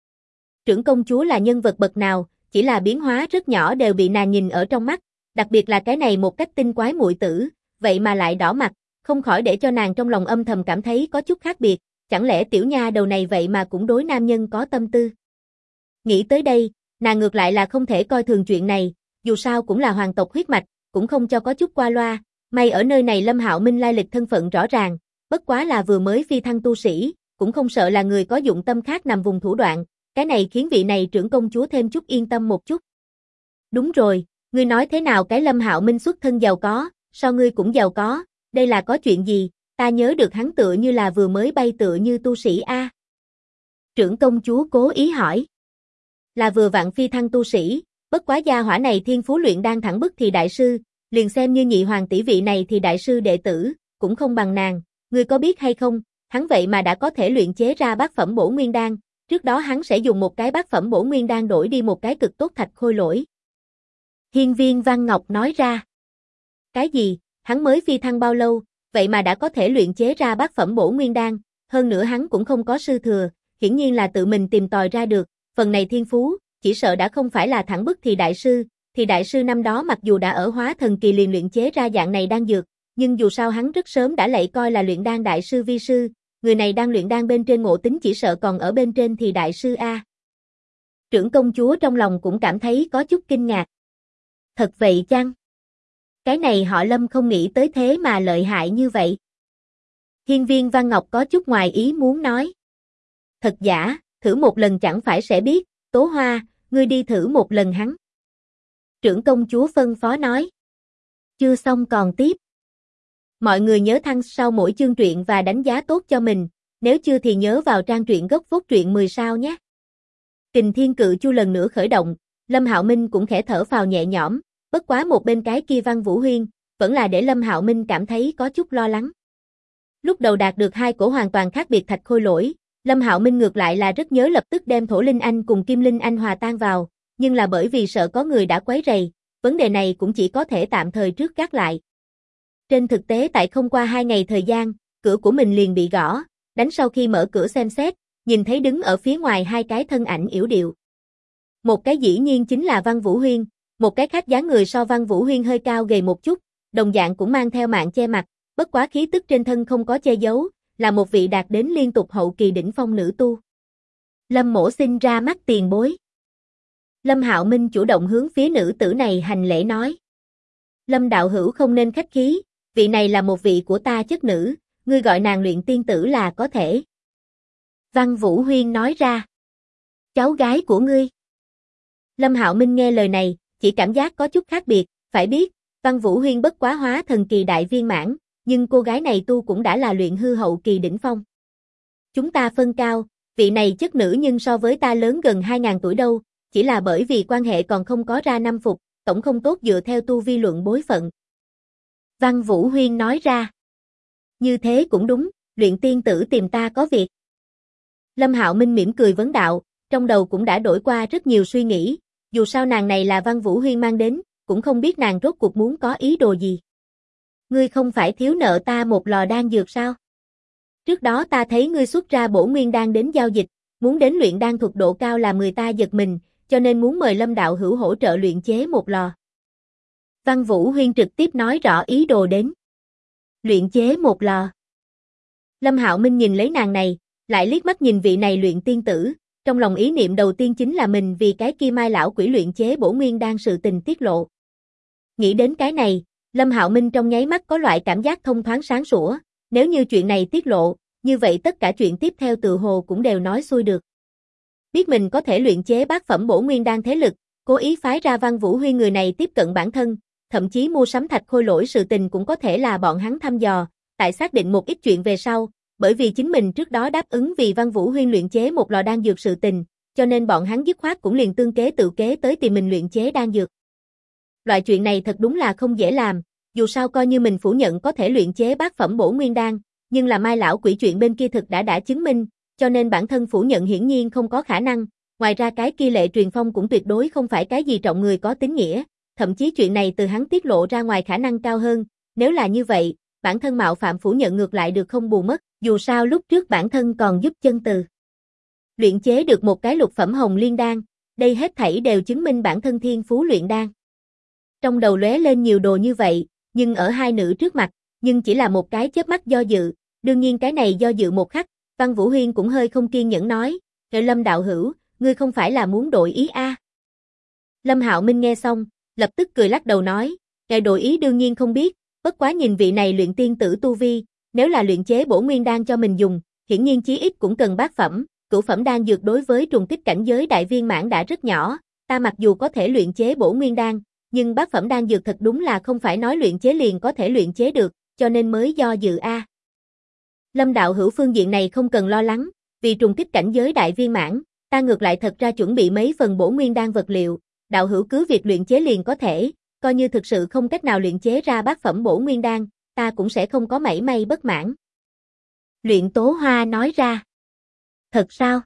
Trưởng công chúa là nhân vật bậc nào, chỉ là biến hóa rất nhỏ đều bị nàng nhìn ở trong mắt, đặc biệt là cái này một cách tinh quái muội tử, vậy mà lại đỏ mặt, không khỏi để cho nàng trong lòng âm thầm cảm thấy có chút khác biệt, chẳng lẽ tiểu nha đầu này vậy mà cũng đối nam nhân có tâm tư. Nghĩ tới đây, nàng ngược lại là không thể coi thường chuyện này, dù sao cũng là hoàng tộc huyết mạch, cũng không cho có chút qua loa, may ở nơi này Lâm Hạo Minh lai lịch thân phận rõ ràng, bất quá là vừa mới phi thăng tu sĩ, cũng không sợ là người có dụng tâm khác nằm vùng thủ đoạn, cái này khiến vị này trưởng công chúa thêm chút yên tâm một chút. Đúng rồi, ngươi nói thế nào cái Lâm Hạo Minh xuất thân giàu có, sao ngươi cũng giàu có, đây là có chuyện gì, ta nhớ được hắn tựa như là vừa mới bay tựa như tu sĩ a. Trưởng công chúa cố ý hỏi. Là vừa vặn phi thăng tu sĩ, bất quá gia hỏa này thiên phú luyện đan thẳng bức thì đại sư, liền xem như nhị hoàng tỷ vị này thì đại sư đệ tử, cũng không bằng nàng, ngươi có biết hay không, hắn vậy mà đã có thể luyện chế ra bát phẩm bổ nguyên đan, trước đó hắn sẽ dùng một cái bát phẩm bổ nguyên đan đổi đi một cái cực tốt thạch khôi lỗi. Hiên viên Văn Ngọc nói ra. Cái gì, hắn mới phi thăng bao lâu, vậy mà đã có thể luyện chế ra bát phẩm bổ nguyên đan, hơn nữa hắn cũng không có sư thừa, hiển nhiên là tự mình tìm tòi ra được, phần này thiên phú, chỉ sợ đã không phải là thẳng bức thì đại sư năm đó mặc dù đã ở hóa thần kỳ liền luyện chế ra dạng này đan dược, nhưng dù sao hắn rất sớm đã lạy coi là luyện đan đại sư vi sư, người này đang luyện đan bên trên ngộ tính chỉ sợ còn ở bên trên thì đại sư a. Trưởng công chúa trong lòng cũng cảm thấy có chút kinh ngạc. Thật vậy chăng? Cái này họ Lâm không nghĩ tới thế mà lợi hại như vậy. Hiên viên Văn Ngọc có chút ngoài ý muốn nói. Thật giả, thử một lần chẳng phải sẽ biết, Tố Hoa, ngươi đi thử một lần hắn. Trưởng công chúa phân phó nói. Chưa xong còn tiếp. Mọi người nhớ thăng sau mỗi chương truyện và đánh giá tốt cho mình, nếu chưa thì nhớ vào trang truyện gốc phốt truyện 10 sao nhé. Kình Thiên Cự Chu lần nữa khởi động, Lâm Hạo Minh cũng khẽ thở phào nhẹ nhõm, bất quá một bên cái kia Văn Vũ Huyên, vẫn là để Lâm Hạo Minh cảm thấy có chút lo lắng. Lúc đầu đạt được hai cổ hoàn toàn khác biệt thạch khôi lỗi, Lâm Hạo Minh ngược lại là rất nhớ lập tức đem Thổ Linh Anh cùng Kim Linh Anh hòa tan vào, nhưng là bởi vì sợ có người đã quấy rầy, vấn đề này cũng chỉ có thể tạm thời trước gác lại. Trên thực tế tại không qua 2 ngày thời gian, cửa của mình liền bị gõ, đánh sau khi mở cửa xem xét, nhìn thấy đứng ở phía ngoài hai cái thân ảnh yểu điệu. Một cái dĩ nhiên chính là Văn Vũ Huyên, một cái khác dáng người so Văn Vũ Huyên hơi cao gầy một chút, đồng dạng cũng mang theo mạng che mặt, bất quá khí tức trên thân không có che giấu, là một vị đạt đến liên tục hậu kỳ đỉnh phong nữ tu. Lâm mỗ xin ra mắt tiền bối. Lâm Hạo Minh chủ động hướng phía nữ tử này hành lễ nói. Lâm đạo hữu không nên khách khí, vị này là một vị của ta chất nữ, ngươi gọi nàng luyện tiên tử là có thể. Văn Vũ Huyên nói ra. Cháu gái của ngươi. Lâm Hạo Minh nghe lời này, chỉ cảm giác có chút khác biệt, phải biết, Văn Vũ Huyên bất quá hóa thần kỳ đại viên mãn, nhưng cô gái này tu cũng đã là luyện hư hậu kỳ đỉnh phong. Chúng ta phân cao, vị này chất nữ nhưng so với ta lớn gần 2.000 tuổi đâu, chỉ là bởi vì quan hệ còn không có ra năm phục, tổng không tốt dựa theo tu vi luận bối phận. Văn Vũ Huyên nói ra. Như thế cũng đúng, luyện tiên tử tìm ta có việc. Lâm Hạo Minh mỉm cười vấn đạo, trong đầu cũng đã đổi qua rất nhiều suy nghĩ, dù sao nàng này là Văn Vũ Huyên mang đến, cũng không biết nàng rốt cuộc muốn có ý đồ gì. Ngươi không phải thiếu nợ ta một lò đan dược sao? Trước đó ta thấy ngươi xuất ra bổ nguyên đan đến giao dịch, muốn đến luyện đan thuật độ cao làm người ta giật mình, cho nên muốn mời Lâm đạo hữu hỗ trợ luyện chế một lò. Văn Vũ Huyên trực tiếp nói rõ ý đồ đến. Luyện chế một lò. Lâm Hạo Minh nhìn lấy nàng này, lại liếc mắt nhìn vị này luyện tiên tử, Trong lòng ý niệm đầu tiên chính là mình vì cái kia Mai lão quỷ luyện chế bổ nguyên đan sự tình tiết lộ. Nghĩ đến cái này, Lâm Hạo Minh trong nháy mắt có loại cảm giác thông thoáng sáng sủa, nếu như chuyện này tiết lộ, như vậy tất cả chuyện tiếp theo tự hồ cũng đều nói xuôi được. Biết mình có thể luyện chế bát phẩm bổ nguyên đan thế lực, cố ý phái ra Văn Vũ Huyên người này tiếp cận bản thân, thậm chí mua sắm thạch khôi lỗi sự tình cũng có thể là bọn hắn thăm dò, tại xác định một ít chuyện về sau, bởi vì chính mình trước đó đáp ứng vì Văn Vũ Huyên luyện chế một lò đan dược sự tình, cho nên bọn hắn dứt khoát cũng liền tương kế tự kế tới tìm mình luyện chế đan dược. Loại chuyện này thật đúng là không dễ làm, dù sao coi như mình phủ nhận có thể luyện chế bát phẩm bổ nguyên đan, nhưng là Mai lão quỷ chuyện bên kia thực đã chứng minh, cho nên bản thân phủ nhận hiển nhiên không có khả năng, ngoài ra cái kia Lệ Truyền Phong cũng tuyệt đối không phải cái gì trọng người có tín nghĩa, thậm chí chuyện này từ hắn tiết lộ ra ngoài khả năng cao hơn, nếu là như vậy, bản thân mạo phạm phủ nhận ngược lại được không bù mất, dù sao lúc trước bản thân còn giúp chân từ luyện chế được một cái lục phẩm hồng liên đan, đây hết thảy đều chứng minh bản thân thiên phú luyện đan. Trong đầu lóe lên nhiều đồ như vậy, nhưng ở hai nữ trước mặt, nhưng chỉ là một cái chớp mắt do dự, đương nhiên cái này do dự một khắc, Văn Vũ Huyên cũng hơi không kiên nhẫn nói, Lâm đạo hữu, ngươi không phải là muốn đổi ý a? Lâm Hạo Minh nghe xong, lập tức cười lắc đầu nói, ngài đổi ý đương nhiên không biết, bất quá nhìn vị này luyện tiên tử tu vi, nếu là luyện chế bổ nguyên đan cho mình dùng, hiển nhiên chí ít cũng cần bát phẩm, cửu phẩm đan dược đối với trùng kích cảnh giới đại viên mãn đã rất nhỏ, ta mặc dù có thể luyện chế bổ nguyên đan, nhưng bát phẩm đan dược thật đúng là không phải nói luyện chế liền có thể luyện chế được, cho nên mới do dự a. Lâm đạo hữu phương diện này không cần lo lắng, vì trùng kích cảnh giới đại viên mãn, ta ngược lại thật ra chuẩn bị mấy phần bổ nguyên đan vật liệu, đạo hữu cứ việc luyện chế liền có thể, coi như thực sự không cách nào luyện chế ra bát phẩm bổ nguyên đan, ta cũng sẽ không có mảy may bất mãn. Luyện Tố Hoa nói ra. Thật sao?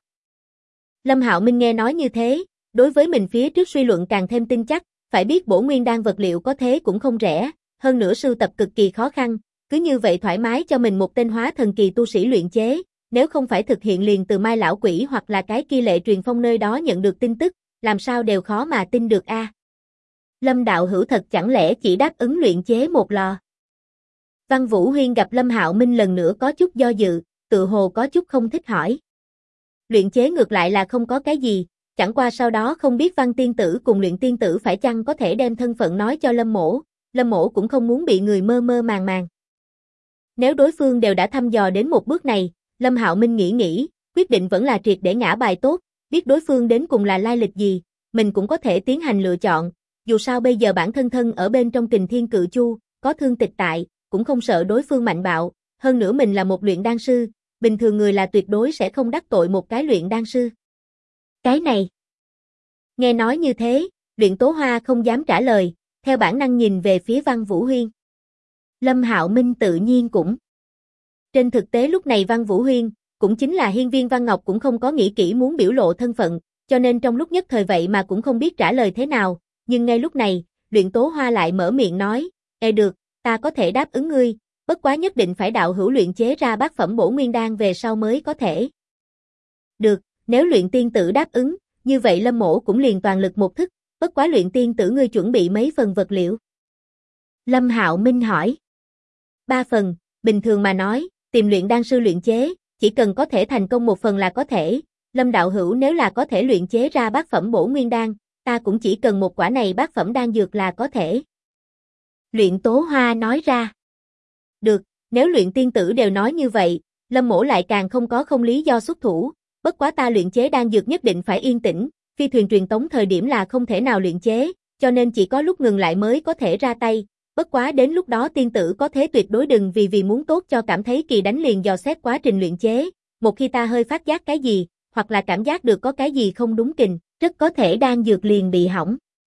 Lâm Hạo Minh nghe nói như thế, đối với mình phía trước suy luận càng thêm tin chắc, phải biết bổ nguyên đan vật liệu có thế cũng không rẻ, hơn nữa sưu tập cực kỳ khó khăn, cứ như vậy thoải mái cho mình một tên hóa thần kỳ tu sĩ luyện chế, nếu không phải thực hiện liền từ Mai lão quỷ hoặc là cái kia Lệ Truyền Phong nơi đó nhận được tin tức, làm sao đều khó mà tin được a. Lâm đạo hữu thật chẳng lẽ chỉ đáp ứng luyện chế một lò? Văn Vũ Huyên gặp Lâm Hạo Minh lần nữa có chút do dự, tự hồ có chút không thích hỏi. Luyện chế ngược lại là không có cái gì, chẳng qua sau đó không biết Văn tiên tử cùng Luyện tiên tử phải chăng có thể đem thân phận nói cho Lâm Mỗ cũng không muốn bị người mơ mơ màng màng. Nếu đối phương đều đã thăm dò đến một bước này, Lâm Hạo Minh nghĩ, quyết định vẫn là triệt để ngã bài tốt, biết đối phương đến cùng là lai lịch gì, mình cũng có thể tiến hành lựa chọn, dù sao bây giờ bản thân ở bên trong Kình Thiên Cự Chu, có thương tịch tại, cũng không sợ đối phương mạnh bạo, hơn nữa mình là một luyện đan sư, bình thường người là tuyệt đối sẽ không đắc tội một cái luyện đan sư. Cái này. Nghe nói như thế, Luyện Tố Hoa không dám trả lời, theo bản năng nhìn về phía Văn Vũ Huyên. Lâm Hạo Minh tự nhiên cũng. Trên thực tế lúc này Văn Vũ Huyên, cũng chính là hiên viên Văn Ngọc cũng không có nghĩ kỹ muốn biểu lộ thân phận, cho nên trong lúc nhất thời vậy mà cũng không biết trả lời thế nào, nhưng ngay lúc này, Luyện Tố Hoa lại mở miệng nói, được, ta có thể đáp ứng ngươi, bất quá nhất định phải đạo hữu luyện chế ra bát phẩm bổ nguyên đan về sau mới có thể. Được, nếu Luyện tiên tử đáp ứng, như vậy Lâm mỗ cũng liền toàn lực một thức, bất quá Luyện tiên tử ngươi chuẩn bị mấy phần vật liệu? Lâm Hạo Minh hỏi. 3 phần, bình thường mà nói, tìm luyện đan sư luyện chế, chỉ cần có thể thành công một phần là có thể, Lâm đạo hữu nếu là có thể luyện chế ra bát phẩm bổ nguyên đan, ta cũng chỉ cần một quả này bát phẩm đan dược là có thể. Luyện Tố Hoa nói ra. Được, nếu Luyện tiên tử đều nói như vậy, Lâm mỗ lại càng không có không lý do xuất thủ, bất quá ta luyện chế đan dược nhất định phải yên tĩnh, phi thuyền truyền tống thời điểm là không thể nào luyện chế, cho nên chỉ có lúc ngừng lại mới có thể ra tay, bất quá đến lúc đó tiên tử có thế tuyệt đối đừng vì muốn tốt cho cảm thấy kỳ đánh liền dò xét quá trình luyện chế, một khi ta hơi phát giác cái gì, hoặc là cảm giác được có cái gì không đúng kình, rất có thể đan dược liền bị hỏng.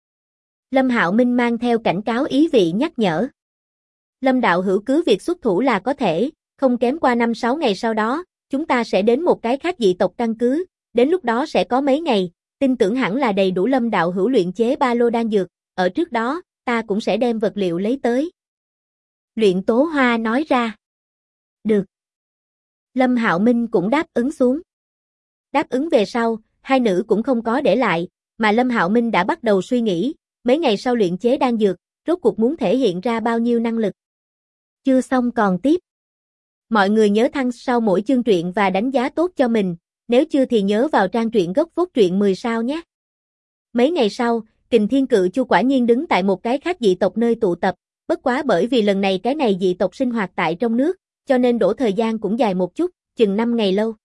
Lâm Hạo Minh mang theo cảnh cáo ý vị nhắc nhở. Lâm đạo hữu cứ việc xuất thủ là có thể, không kém qua 5-6 ngày sau đó, chúng ta sẽ đến một cái khác dị tộc căn cứ, đến lúc đó sẽ có mấy ngày, tin tưởng hẳn là đầy đủ Lâm đạo hữu luyện chế 3 lô đan dược, ở trước đó, ta cũng sẽ đem vật liệu lấy tới. Luyện Tố Hoa nói ra. Được. Lâm Hạo Minh cũng đáp ứng xuống. Đáp ứng về sau, hai nữ cũng không có để lại, mà Lâm Hạo Minh đã bắt đầu suy nghĩ, mấy ngày sau luyện chế đan dược, rốt cuộc muốn thể hiện ra bao nhiêu năng lực. Chưa xong còn tiếp. Mọi người nhớ thăng sau mỗi chương truyện và đánh giá tốt cho mình, nếu chưa thì nhớ vào trang truyện gốc phốt truyện 10 sao nhé. Mấy ngày sau, Kình Thiên Cự Chu quả nhiên đứng tại một cái khác dị tộc nơi tụ tập, bất quá bởi vì lần này cái này dị tộc sinh hoạt tại trong nước, cho nên đổ thời gian cũng dài một chút, chừng 5 ngày lâu.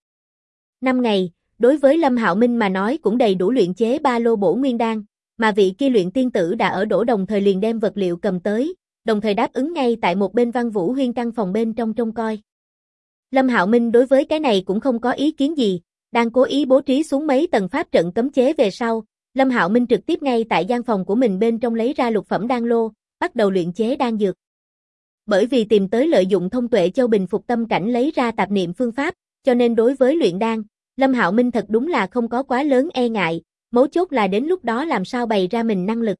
5 ngày, đối với Lâm Hạo Minh mà nói cũng đầy đủ luyện chế ba lô bổ nguyên đan, mà vị kia luyện tiên tử đã ở đổ đồng thời liền đem vật liệu cầm tới, đồng thời đáp ứng ngay tại một bên Văn Vũ Huyên căn phòng bên trong trông coi. Lâm Hạo Minh đối với cái này cũng không có ý kiến gì, đang cố ý bố trí xuống mấy tầng pháp trận cấm chế về sau, Lâm Hạo Minh trực tiếp ngay tại gian phòng của mình bên trong lấy ra lục phẩm đan lô, bắt đầu luyện chế đan dược. Bởi vì tìm tới lợi dụng thông tuệ châu bình phục tâm cảnh lấy ra tạp niệm phương pháp, cho nên đối với luyện đan, Lâm Hạo Minh thật đúng là không có quá lớn e ngại, mấu chốt là đến lúc đó làm sao bày ra mình năng lực.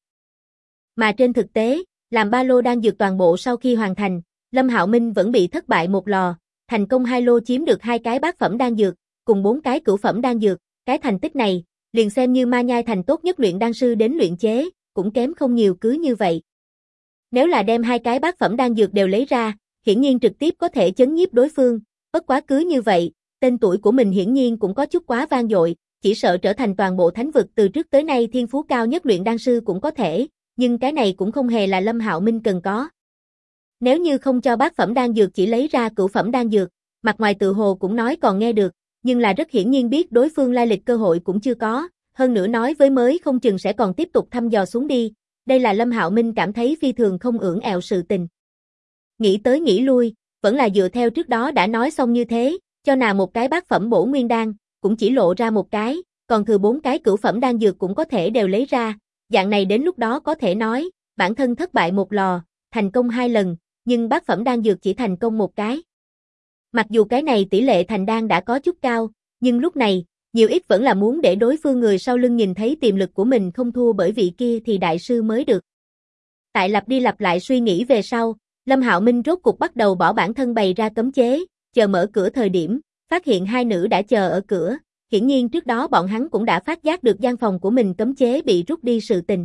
Mà trên thực tế, làm ba lô đan dược toàn bộ sau khi hoàn thành, Lâm Hạo Minh vẫn bị thất bại một lò, thành công 2 lô chiếm được 2 cái bát phẩm đan dược, cùng 4 cái cửu phẩm đan dược, cái thành tích này, liền xem như ma nhai thành tốt nhất luyện đan sư đến luyện chế, cũng kém không nhiều cứ như vậy. Nếu là đem 2 cái bát phẩm đan dược đều lấy ra, hiển nhiên trực tiếp có thể chấn nhiếp đối phương, bất quá cứ như vậy, tên tuổi của mình hiển nhiên cũng có chút quá vang dội, chỉ sợ trở thành toàn bộ thánh vực từ trước tới nay thiên phú cao nhất luyện đan sư cũng có thể, nhưng cái này cũng không hề là Lâm Hạo Minh cần có. Nếu như không cho bát phẩm đan dược chỉ lấy ra cửu phẩm đan dược, mặt ngoài tự hồ cũng nói còn nghe được, nhưng là rất hiển nhiên biết đối phương lai lịch cơ hội cũng chưa có, hơn nữa nói với mới không chừng sẽ còn tiếp tục thăm dò xuống đi, đây là Lâm Hạo Minh cảm thấy phi thường không ưỡn ẹo sự tình. Nghĩ tới nghĩ lui, vẫn là dựa theo trước đó đã nói xong như thế, cho nàng một cái bát phẩm bổ nguyên đan, cũng chỉ lộ ra một cái, còn thừa 4 cái cửu phẩm đan dược cũng có thể đều lấy ra, dạng này đến lúc đó có thể nói, bản thân thất bại một lò, thành công 2 lần, nhưng bát phẩm đan dược chỉ thành công một cái. Mặc dù cái này tỷ lệ thành đan đã có chút cao, nhưng lúc này, nhiều ít vẫn là muốn để đối phương người sau lưng nhìn thấy tiềm lực của mình không thua bởi vị kia thì đại sư mới được. Tại lặp đi lặp lại suy nghĩ về sau, Lâm Hạo Minh rốt cục bắt đầu bỏ bản thân bày ra cấm chế, chờ mở cửa thời điểm, phát hiện 2 nữ đã chờ ở cửa, hiển nhiên trước đó bọn hắn cũng đã phát giác được gian phòng của mình cấm chế bị rút đi sự tình.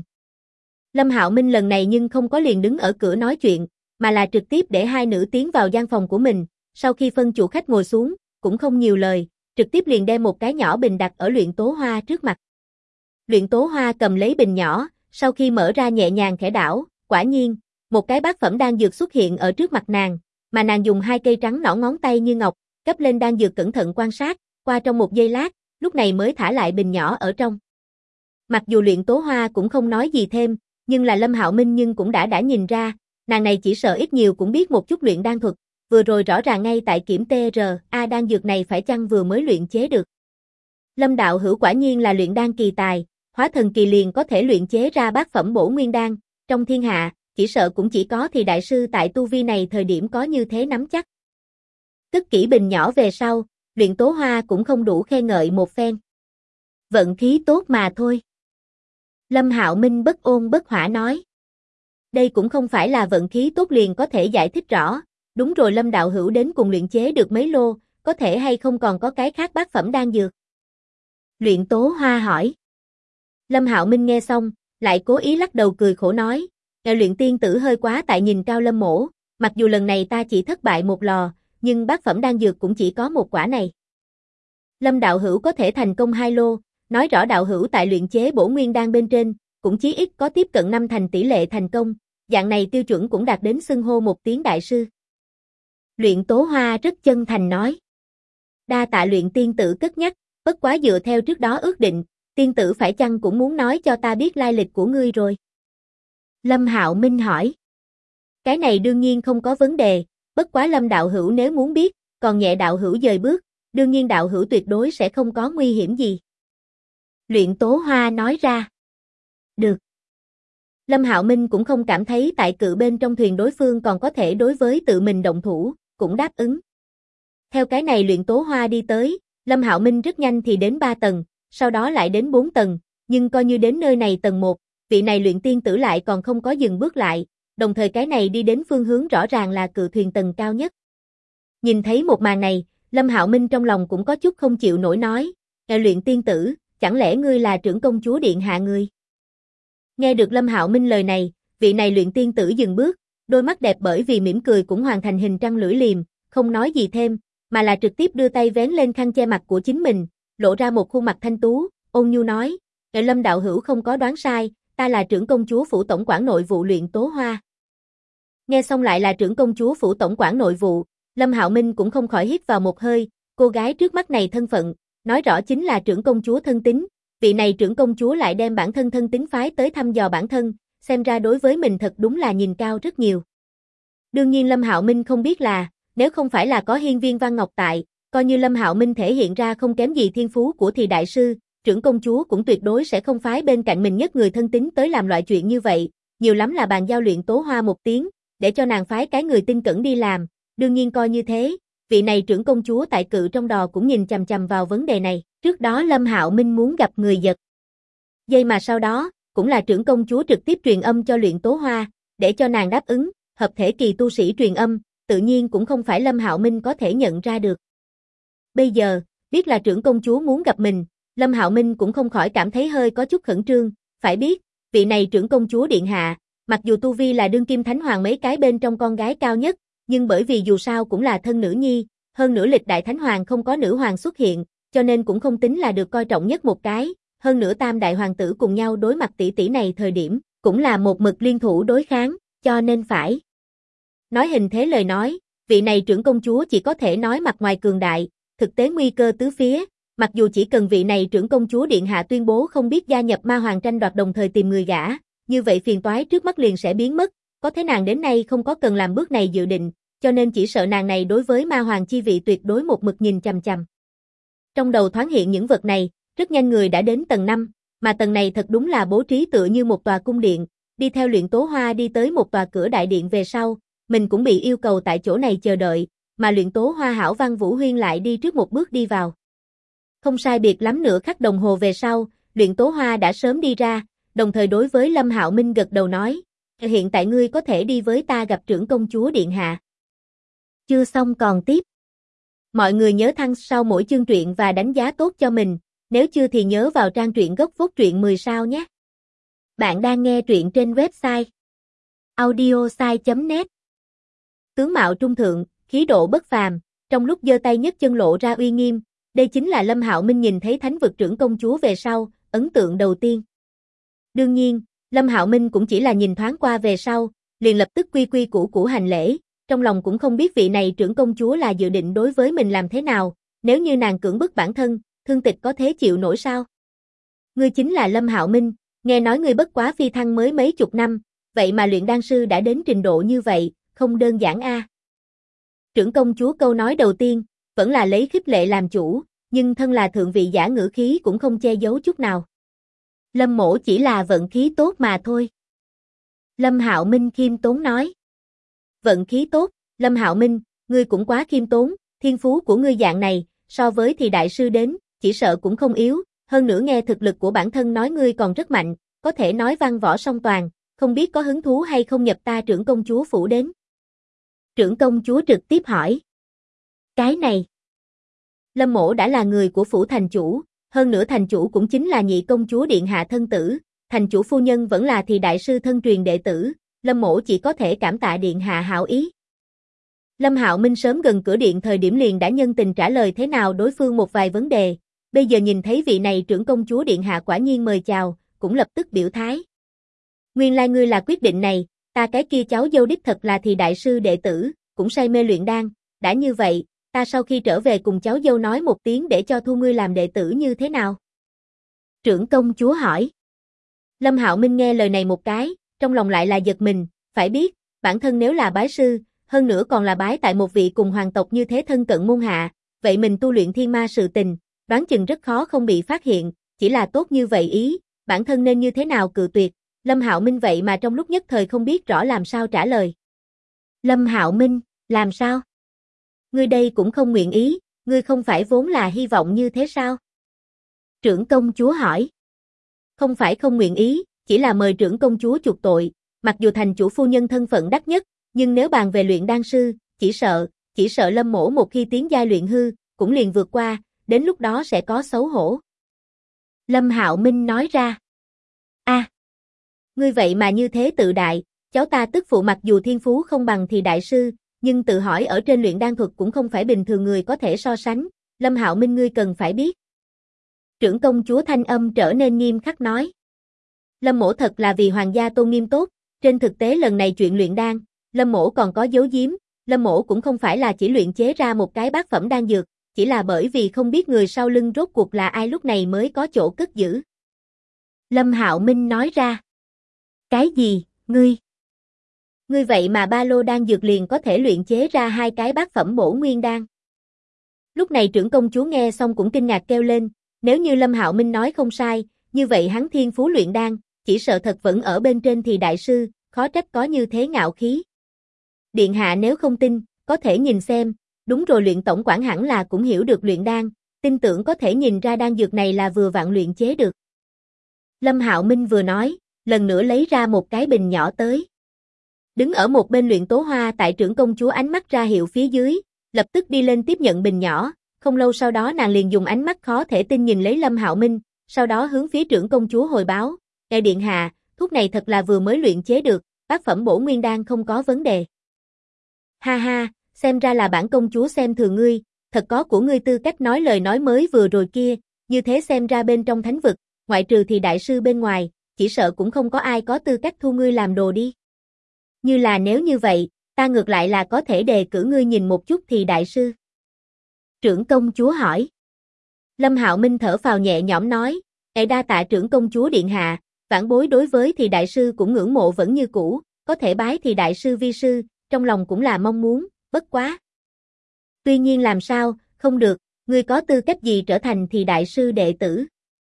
Lâm Hạo Minh lần này nhưng không có liền đứng ở cửa nói chuyện, mà là trực tiếp để 2 nữ tiến vào gian phòng của mình, sau khi phân chủ khách ngồi xuống, cũng không nhiều lời, trực tiếp liền đem một cái nhỏ bình đặt ở Luyện Tố Hoa trước mặt. Luyện Tố Hoa cầm lấy bình nhỏ, sau khi mở ra nhẹ nhàng khẽ đảo, quả nhiên, một cái bát phẩm đan dược xuất hiện ở trước mặt nàng, mà nàng dùng 2 cây trắng nõn ngón tay như ngọc, cấp lên đan dược cẩn thận quan sát, qua trong một giây lát, lúc này mới thả lại bình nhỏ ở trong. Mặc dù Luyện Tố Hoa cũng không nói gì thêm, nhưng là Lâm Hạo Minh nhưng cũng đã nhìn ra, nàng này chỉ sợ ít nhiều cũng biết một chút luyện đan thuật, vừa rồi rõ ràng ngay tại kiểm TRA đan dược này phải chăng vừa mới luyện chế được. Lâm đạo hữu quả nhiên là luyện đan kỳ tài, hóa thần kỳ liền có thể luyện chế ra bát phẩm bổ nguyên đan, trong thiên hạ, chỉ sợ cũng chỉ có thì đại sư tại tu vi này thời điểm có như thế nắm chắc. Cất kỹ bình nhỏ về sau, Luyện Tố Hoa cũng không đủ khen ngợi một phen. Vận khí tốt mà thôi. Lâm Hạo Minh bất ôn bất hỏa nói. Đây cũng không phải là vận khí tốt liền có thể giải thích rõ, đúng rồi Lâm đạo hữu đến cùng luyện chế được mấy lô, có thể hay không còn có cái khác bát phẩm đan dược? Luyện Tố Hoa hỏi. Lâm Hạo Minh nghe xong, lại cố ý lắc đầu cười khổ nói, Luyện tiên tử hơi quá tại nhìn cao Lâm mỗ, mặc dù lần này ta chỉ thất bại một lò, nhưng bát phẩm đan dược cũng chỉ có một quả này. Lâm đạo hữu có thể thành công 2 lô, nói rõ đạo hữu tại luyện chế bổ nguyên đan bên trên, cũng chí ít có tiếp cận 5 thành tỷ lệ thành công, dạng này tiêu chuẩn cũng đạt đến xưng hô một tiếng đại sư. Luyện Tố Hoa rất chân thành nói. Đa tạ Luyện tiên tử cất nhắc, bất quá dựa theo trước đó ước định, tiên tử phải chăng cũng muốn nói cho ta biết lai lịch của ngươi rồi? Lâm Hạo Minh hỏi. Cái này đương nhiên không có vấn đề, bất quá Lâm đạo hữu nếu muốn biết, còn nhẹ đạo hữu dời bước, đương nhiên đạo hữu tuyệt đối sẽ không có nguy hiểm gì. Luyện Tố Hoa nói ra. Được. Lâm Hạo Minh cũng không cảm thấy tại cự bên trong thuyền đối phương còn có thể đối với tự mình động thủ, cũng đáp ứng. Theo cái này Luyện Tố Hoa đi tới, Lâm Hạo Minh rất nhanh thì đến 3 tầng, sau đó lại đến 4 tầng, nhưng coi như đến nơi này tầng 1, vị này luyện tiên tử lại còn không có dừng bước lại, đồng thời cái này đi đến phương hướng rõ ràng là cự thuyền tầng cao nhất. Nhìn thấy một màn này, Lâm Hạo Minh trong lòng cũng có chút không chịu nổi nói, Luyện tiên tử, chẳng lẽ ngươi là trưởng công chúa điện hạ ngươi? Nghe được Lâm Hạo Minh lời này, vị này luyện tiên tử dừng bước, đôi mắt đẹp bởi vì mỉm cười cũng hoàn thành hình trăng lưỡi liềm, không nói gì thêm, mà là trực tiếp đưa tay vén lên khăn che mặt của chính mình, lộ ra một khuôn mặt thanh tú, ôn nhu nói, Lâm đạo hữu không có đoán sai, ta là trưởng công chúa phủ tổng quản nội vụ Luyện Tố Hoa. Nghe xong lại là trưởng công chúa phủ tổng quản nội vụ, Lâm Hạo Minh cũng không khỏi hít vào một hơi, cô gái trước mắt này thân phận, nói rõ chính là trưởng công chúa thân tín, vị này trưởng công chúa lại đem bản thân thân tín phái tới thăm dò bản thân, xem ra đối với mình thật đúng là nhìn cao rất nhiều. Đương nhiên Lâm Hạo Minh không biết là, nếu không phải là có Hiên Viên Văn Ngọc tại, coi như Lâm Hạo Minh thể hiện ra không kém gì thiên phú của thì đại sư, trưởng công chúa cũng tuyệt đối sẽ không phái bên cạnh mình nhất người thân tín tới làm loại chuyện như vậy, nhiều lắm là bàn giao Luyện Tố Hoa một tiếng, để cho nàng phái cái người tin cẩn đi làm, đương nhiên coi như thế, vị này trưởng công chúa tại Cự Trong Đò cũng nhìn chằm chằm vào vấn đề này, trước đó Lâm Hạo Minh muốn gặp người giật dây mà sau đó, cũng là trưởng công chúa trực tiếp truyền âm cho Luyện Tố Hoa, để cho nàng đáp ứng, hợp thể kỳ tu sĩ truyền âm, tự nhiên cũng không phải Lâm Hạo Minh có thể nhận ra được. Bây giờ, biết là trưởng công chúa muốn gặp mình, Lâm Hạo Minh cũng không khỏi cảm thấy hơi có chút khẩn trương, phải biết, vị này trưởng công chúa điện hạ, mặc dù tu vi là đương kim thánh hoàng mấy cái bên trong con gái cao nhất, nhưng bởi vì dù sao cũng là thân nữ nhi, hơn nữa lịch đại thánh hoàng không có nữ hoàng xuất hiện, cho nên cũng không tính là được coi trọng nhất một cái, hơn nữa tam đại hoàng tử cùng nhau đối mặt tỷ tỷ này thời điểm, cũng là một mực liên thủ đối kháng, cho nên phải nói hình thế lời nói, vị này trưởng công chúa chỉ có thể nói mặt ngoài cường đại, thực tế nguy cơ tứ phía, mặc dù chỉ cần vị này trưởng công chúa điện hạ tuyên bố không biết gia nhập ma hoàng tranh đoạt đồng thời tìm người gả, như vậy phiền toái trước mắt liền sẽ biến mất, có thế nàng đến nay không có cần làm bước này dự định, cho nên chỉ sợ nàng này đối với ma hoàng chi vị tuyệt đối một mực nhìn chằm chằm. Trong đầu thoáng hiện những vật này, rất nhanh người đã đến tầng 5, mà tầng này thật đúng là bố trí tựa như một tòa cung điện, đi theo Luyện Tố Hoa đi tới một tòa cửa đại điện về sau, mình cũng bị yêu cầu tại chỗ này chờ đợi, mà Luyện Tố Hoa hảo Văn Vũ Huyên lại đi trước một bước đi vào. Không sai biệt lắm nửa khắc đồng hồ về sau, Luyện Tố Hoa đã sớm đi ra, đồng thời đối với Lâm Hạo Minh gật đầu nói, hiện tại ngươi có thể đi với ta gặp trưởng công chúa điện hạ. Chưa xong còn tiếp. Mọi người nhớ thăng sau mỗi chương truyện và đánh giá tốt cho mình, nếu chưa thì nhớ vào trang truyện gốc Vốt Truyện 10 sao nhé. Bạn đang nghe truyện trên website audiosai.net. Tướng mạo trung thượng, khí độ bất phàm, trong lúc giơ tay nhấc chân lộ ra uy nghiêm, đây chính là Lâm Hạo Minh nhìn thấy thánh vực trưởng công chúa về sau, ấn tượng đầu tiên. Đương nhiên, Lâm Hạo Minh cũng chỉ là nhìn thoáng qua về sau, liền lập tức quy quy củ củ hành lễ, trong lòng cũng không biết vị này trưởng công chúa là dự định đối với mình làm thế nào, nếu như nàng cưỡng bức bản thân, Thương Tịch có thế chịu nổi sao? Ngươi chính là Lâm Hạo Minh, nghe nói ngươi bất quá phi thăng mới mấy chục năm, vậy mà luyện đan sư đã đến trình độ như vậy, không đơn giản a. Trưởng công chúa câu nói đầu tiên, vẫn là lấy khích lệ làm chủ, nhưng thân là thượng vị giả ngữ khí cũng không che giấu chút nào. Lâm mỗ chỉ là vận khí tốt mà thôi. Lâm Hạo Minh khiêm tốn nói. Vận khí tốt, Lâm Hạo Minh, ngươi cũng quá khiêm tốn, thiên phú của ngươi dạng này, so với thì đại sư đến, chỉ sợ cũng không yếu, hơn nữa nghe thực lực của bản thân nói ngươi còn rất mạnh, có thể nói văn võ song toàn, không biết có hứng thú hay không nhập ta trưởng công chúa phủ đến. Trưởng công chúa trực tiếp hỏi. Cái này. Lâm mỗ đã là người của phủ thành chủ, hơn nữa thành chủ cũng chính là nhị công chúa điện hạ thân tử, thành chủ phu nhân vẫn là thì đại sư thân truyền đệ tử, Lâm mỗ chỉ có thể cảm tạ điện hạ hảo ý. Lâm Hạo Minh sớm gần cửa điện thời điểm liền đã nhân tình trả lời thế nào đối phương một vài vấn đề, bây giờ nhìn thấy vị này trưởng công chúa điện hạ quả nhiên mời chào, cũng lập tức biểu thái. Nguyên lai ngươi là quyết định này, ta cái kia cháu dâu đích thật là thì đại sư đệ tử, cũng say mê luyện đan, đã như vậy, ta sau khi trở về cùng cháu dâu nói một tiếng để cho thu ngươi làm đệ tử như thế nào? Trưởng công chúa hỏi. Lâm Hạo Minh nghe lời này một cái, trong lòng lại là giật mình, phải biết, bản thân nếu là bái sư, hơn nữa còn là bái tại một vị cùng hoàng tộc như thế thân cận môn hạ, vậy mình tu luyện thiên ma sự tình, đoán chừng rất khó không bị phát hiện, chỉ là tốt như vậy ý, bản thân nên như thế nào cự tuyệt, Lâm Hạo Minh vậy mà trong lúc nhất thời không biết rõ làm sao trả lời. Lâm Hạo Minh, làm sao? Ngươi đây cũng không nguyện ý, ngươi không phải vốn là hy vọng như thế sao? Trưởng công chúa hỏi. Không phải không nguyện ý, chỉ là mời trưởng công chúa chuộc tội, mặc dù thành chủ phu nhân thân phận đắc nhất, nhưng nếu bàn về luyện đan sư, chỉ sợ Lâm mỗ một khi tiến giai luyện hư, cũng liền vượt qua, đến lúc đó sẽ có xấu hổ. Lâm Hạo Minh nói ra. Ngươi vậy mà như thế tự đại, cháu ta tức phụ mặc dù thiên phú không bằng thì đại sư, nhưng tự hỏi ở trên luyện đan thuật cũng không phải bình thường người có thể so sánh, Lâm Hạo Minh ngươi cần phải biết. Trưởng công chúa thanh âm trở nên nghiêm khắc nói. Lâm mỗ thật là vì hoàng gia tôn nghiêm tốt, trên thực tế lần này chuyện luyện đan, Lâm mỗ còn có giấu giếm, Lâm mỗ cũng không phải là chỉ luyện chế ra một cái bát phẩm đan dược, chỉ là bởi vì không biết người sau lưng rốt cuộc là ai lúc này mới có chỗ cất giữ. Lâm Hạo Minh nói ra. Cái gì, ngươi? Ngươi vậy mà ba lô đan dược liền có thể luyện chế ra 2 cái bát phẩm bổ nguyên đan. Lúc này trưởng công chúa nghe xong cũng kinh ngạc kêu lên, nếu như Lâm Hạo Minh nói không sai, như vậy hắn thiên phú luyện đan, chỉ sợ thật vẫn ở bên trên thì đại sư, khó trách có như thế ngạo khí. Điện hạ nếu không tin, có thể nhìn xem, đúng rồi luyện tổng quản hẳn là cũng hiểu được luyện đan, tin tưởng có thể nhìn ra đan dược này là vừa vặn luyện chế được. Lâm Hạo Minh vừa nói, lần nữa lấy ra một cái bình nhỏ tới. Đứng ở một bên Luyện Tố Hoa tại trưởng công chúa ánh mắt ra hiệu phía dưới, lập tức đi lên tiếp nhận bình nhỏ, không lâu sau đó nàng liền dùng ánh mắt khó thể tin nhìn lấy Lâm Hạo Minh, sau đó hướng phía trưởng công chúa hồi báo, "Ngài điện hạ, thuốc này thật là vừa mới luyện chế được, bát phẩm bổ nguyên đan không có vấn đề." Ha ha, xem ra là bản công chúa xem thường ngươi, thật có của ngươi tư cách nói lời nói mới vừa rồi kia, như thế xem ra bên trong thánh vực, ngoại trừ thì đại sư bên ngoài, chỉ sợ cũng không có ai có tư cách thu ngươi làm đồ đi. Như là nếu như vậy, ta ngược lại là có thể đề cử ngươi nhìn một chút thì đại sư. Trưởng công chúa hỏi. Lâm Hạo Minh thở phào nhẹ nhõm nói, đa tạ trưởng công chúa điện hạ, vãn bối đối với thì đại sư cũng ngưỡng mộ vẫn như cũ, có thể bái thì đại sư vi sư, trong lòng cũng là mong muốn, bất quá. Tuy nhiên làm sao, không được, ngươi có tư cách gì trở thành thì đại sư đệ tử.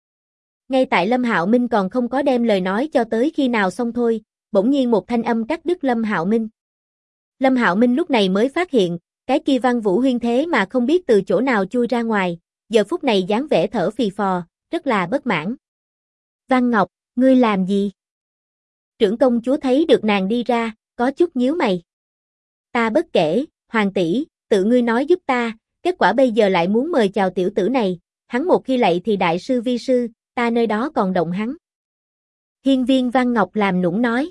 Ngay tại Lâm Hạo Minh còn không có đem lời nói cho tới khi nào xong thôi, bỗng nhiên một thanh âm cắt đứt Lâm Hạo Minh. Lâm Hạo Minh lúc này mới phát hiện, cái kia Văn Vũ Huyên thế mà không biết từ chỗ nào chui ra ngoài, giờ phút này dáng vẻ thở phì phò, rất là bất mãn. Văn Ngọc, ngươi làm gì? Trưởng công chúa thấy được nàng đi ra, có chút nhíu mày. Ta bất kể, hoàng tỷ, tự ngươi nói giúp ta, kết quả bây giờ lại muốn mời chào tiểu tử này, hắn một khi lạy thì đại sư vi sư, ta nơi đó còn động hắn. Hiên viên Văn Ngọc làm nũng nói.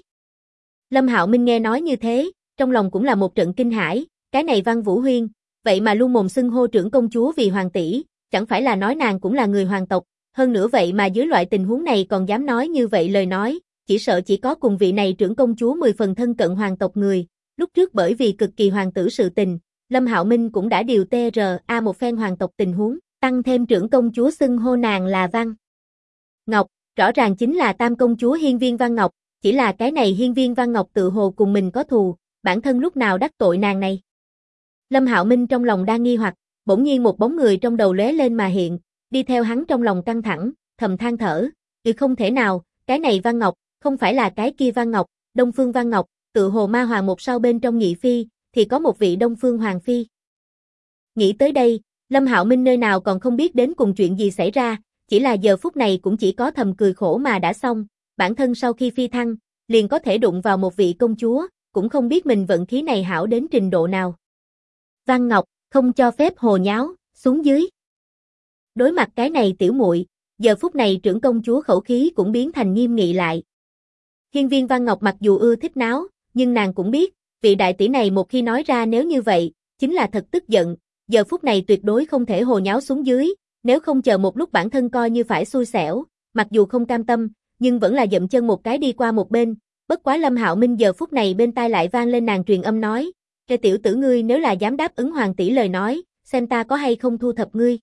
Lâm Hạo Minh nghe nói như thế, trong lòng cũng là một trận kinh hãi, cái này Văn Vũ Huyên, vậy mà luôn mồm xưng hô trưởng công chúa vì hoàng tỷ, chẳng phải là nói nàng cũng là người hoàng tộc, hơn nữa vậy mà dưới loại tình huống này còn dám nói như vậy lời nói, chỉ sợ chỉ có cùng vị này trưởng công chúa 10 phần thân cận hoàng tộc người, lúc trước bởi vì cực kỳ hoàng tử sự tình, Lâm Hạo Minh cũng đã điều TRA một phen hoàng tộc tình huống, tăng thêm trưởng công chúa xưng hô nàng là Văn Ngọc, rõ ràng chính là tam công chúa Hiên viên Văn Ngọc, chỉ là cái này Hiên viên Văn Ngọc tự hồ cùng mình có thù, bản thân lúc nào đắc tội nàng này. Lâm Hạo Minh trong lòng đang nghi hoặc, bỗng nhiên một bóng người trong đầu lóe lên mà hiện, đi theo hắn trong lòng căng thẳng, thầm than thở, không thể nào, cái này Văn Ngọc, không phải là cái kia Văn Ngọc, Đông Phương Văn Ngọc, tự hồ ma hoàng một sau bên trong nhị phi, thì có một vị Đông Phương Hoàng phi. Nghĩ tới đây, Lâm Hạo Minh nơi nào còn không biết đến cùng chuyện gì xảy ra, chỉ là giờ phút này cũng chỉ có thầm cười khổ mà đã xong, bản thân sau khi phi thăng, liền có thể đụng vào một vị công chúa, cũng không biết mình vận khí này hảo đến trình độ nào. Văn Ngọc, không cho phép hồ nháo, xuống dưới. Đối mặt cái này tiểu muội, giờ phút này trưởng công chúa khẩu khí cũng biến thành nghiêm nghị lại. Hiên viên Văn Ngọc mặc dù ưa thích náo, nhưng nàng cũng biết, vị đại tỷ này một khi nói ra nếu như vậy, chính là thật tức giận, giờ phút này tuyệt đối không thể hồ nháo xuống dưới, nếu không chờ một lúc bản thân coi như phải xui xẻo, mặc dù không cam tâm, nhưng vẫn là dậm chân một cái đi qua một bên, bất quá Lâm Hạo Minh giờ phút này bên tai lại vang lên nàng truyền âm nói, "Cái tiểu tử ngươi nếu là dám đáp ứng hoàng tỷ lời nói, xem ta có hay không thu thập ngươi."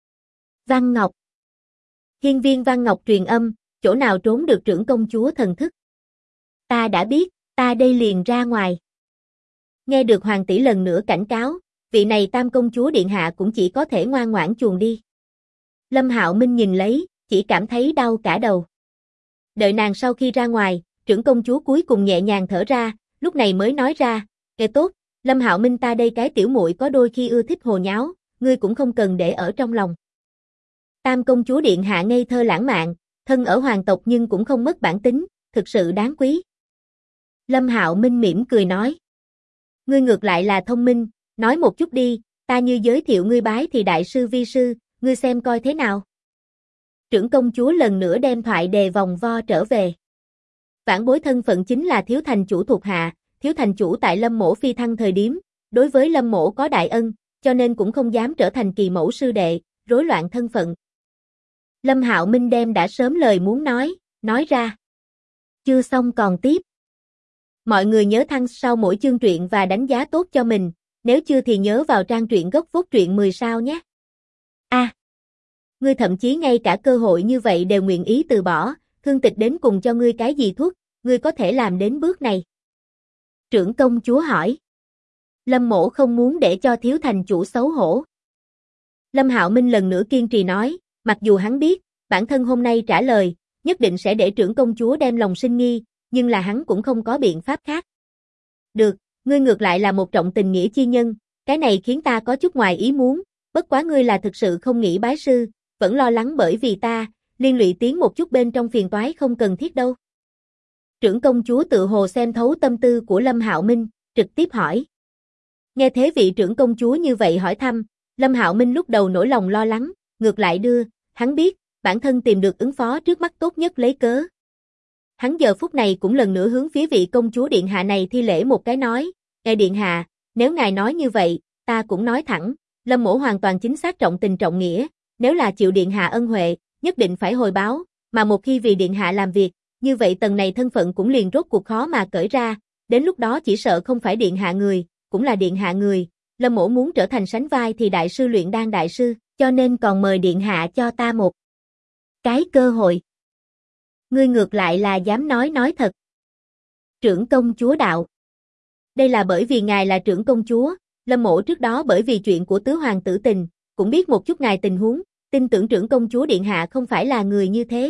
Văn Ngọc. Hiên viên Văn Ngọc truyền âm, chỗ nào trốn được trưởng công chúa thần thức. Ta đã biết, ta đây liền ra ngoài. Nghe được hoàng tỷ lần nữa cảnh cáo, vị này tam công chúa điện hạ cũng chỉ có thể ngoan ngoãn chuồn đi. Lâm Hạo Minh nhìn lấy, chỉ cảm thấy đau cả đầu. Đợi nàng sau khi ra ngoài, trưởng công chúa cuối cùng nhẹ nhàng thở ra, lúc này mới nói ra, "Kệ tốt, Lâm Hạo Minh ta đây cái tiểu muội có đôi khi ưa thích hồ nháo, ngươi cũng không cần để ở trong lòng." Tam công chúa điện hạ ngây thơ lãng mạn, thân ở hoàng tộc nhưng cũng không mất bản tính, thực sự đáng quý. Lâm Hạo Minh mỉm cười nói, "Ngươi ngược lại là thông minh, nói một chút đi, ta như giới thiệu ngươi bái thì đại sư vi sư, ngươi xem coi thế nào." Trưởng công chúa lần nữa đem thoại đề vòng vo trở về. Vãn bối thân phận chính là thiếu thành chủ thuộc hạ, thiếu thành chủ tại Lâm mỗ phi thăng thời điểm, đối với Lâm mỗ có đại ân, cho nên cũng không dám trở thành kỳ mẫu sư đệ, rối loạn thân phận. Lâm Hạo Minh đem đã sớm lời muốn nói ra. Chưa xong còn tiếp. Mọi người nhớ thăng sau mỗi chương truyện và đánh giá tốt cho mình, nếu chưa thì nhớ vào trang truyện gốc Vốt Truyện 10 sao nhé. Ngươi thậm chí ngay cả cơ hội như vậy đều nguyện ý từ bỏ, Thương Tịch đến cùng cho ngươi cái gì thuốc, ngươi có thể làm đến bước này? Trưởng công chúa hỏi. Lâm mỗ không muốn để cho thiếu thành chủ xấu hổ. Lâm Hạo Minh lần nữa kiên trì nói, mặc dù hắn biết, bản thân hôm nay trả lời, nhất định sẽ để trưởng công chúa đem lòng sinh nghi, nhưng là hắn cũng không có biện pháp khác. Được, ngươi ngược lại là một trọng tình nghĩa chi nhân, cái này khiến ta có chút ngoài ý muốn, bất quá ngươi là thực sự không nghĩ bái sư, vẫn lo lắng bởi vì ta, liên lụy tiến một chút bên trong phiền toái không cần thiết đâu. Trưởng công chúa tự hồ xem thấu tâm tư của Lâm Hạo Minh, trực tiếp hỏi. Nghe thế vị trưởng công chúa như vậy hỏi thăm, Lâm Hạo Minh lúc đầu nỗi lòng lo lắng, ngược lại hắn biết, bản thân tìm được ứng phó trước mắt tốt nhất lấy cớ. Hắn giờ phút này cũng lần nữa hướng phía vị công chúa điện hạ này thi lễ một cái nói, Ngài điện hạ, nếu ngài nói như vậy, ta cũng nói thẳng, Lâm mỗ hoàn toàn chính xác trọng tình trọng nghĩa, nếu là chịu điện hạ ân huệ, nhất định phải hồi báo, mà một khi vì điện hạ làm việc, như vậy tầng này thân phận cũng liền rốt cuộc khó mà cởi ra, đến lúc đó chỉ sợ không phải điện hạ người, cũng là điện hạ người, Lâm mỗ muốn trở thành sánh vai thì đại sư luyện đan đại sư, cho nên còn mời điện hạ cho ta một cái cơ hội. Ngươi ngược lại là dám nói thật. Trưởng công chúa đạo. Đây là bởi vì ngài là trưởng công chúa, Lâm mỗ trước đó bởi vì chuyện của tứ hoàng tử tình, cũng biết một chút ngài tình huống, tin tưởng trưởng công chúa điện hạ không phải là người như thế.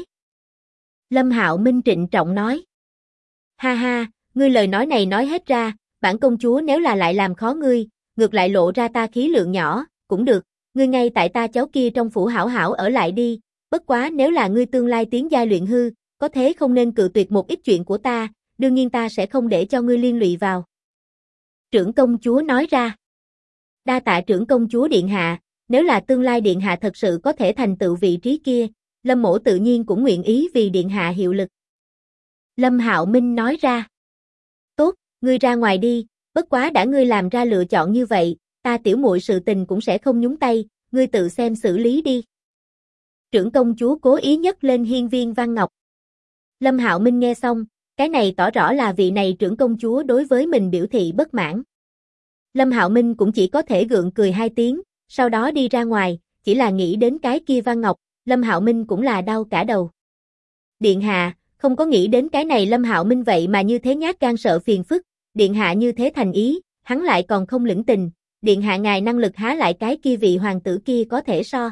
Lâm Hạo Minh trịnh trọng nói. Ha ha, ngươi lời nói này nói hết ra, bản công chúa nếu là lại làm khó ngươi, ngược lại lộ ra ta khí lượng nhỏ, cũng được, ngươi ngay tại ta cháu kia trong phủ hảo hảo ở lại đi, bất quá nếu là ngươi tương lai tiến giai luyện hư, có thế không nên cự tuyệt một ít chuyện của ta, đương nhiên ta sẽ không để cho ngươi liên lụy vào. Trưởng công chúa nói ra. Đa tạ trưởng công chúa điện hạ, nếu là tương lai điện hạ thật sự có thể thành tựu vị trí kia, Lâm mỗ tự nhiên cũng nguyện ý vì điện hạ hiệu lực. Lâm Hạo Minh nói ra. Tốt, ngươi ra ngoài đi, bất quá đã ngươi làm ra lựa chọn như vậy, ta tiểu muội sự tình cũng sẽ không nhúng tay, ngươi tự xem xử lý đi. Trưởng công chúa cố ý nhấc lên hiên viên Văn Ngọc. Lâm Hạo Minh nghe xong, cái này tỏ rõ là vị này trưởng công chúa đối với mình biểu thị bất mãn. Lâm Hạo Minh cũng chỉ có thể gượng cười hai tiếng, sau đó đi ra ngoài, chỉ là nghĩ đến cái kia Văn Ngọc, Lâm Hạo Minh cũng là đau cả đầu. Điện hạ, không có nghĩ đến cái này Lâm Hạo Minh vậy mà như thế nhát gan sợ phiền phức, điện hạ như thế thành ý, hắn lại còn không lĩnh tình, điện hạ ngài năng lực há lại cái kia vị hoàng tử kia có thể so.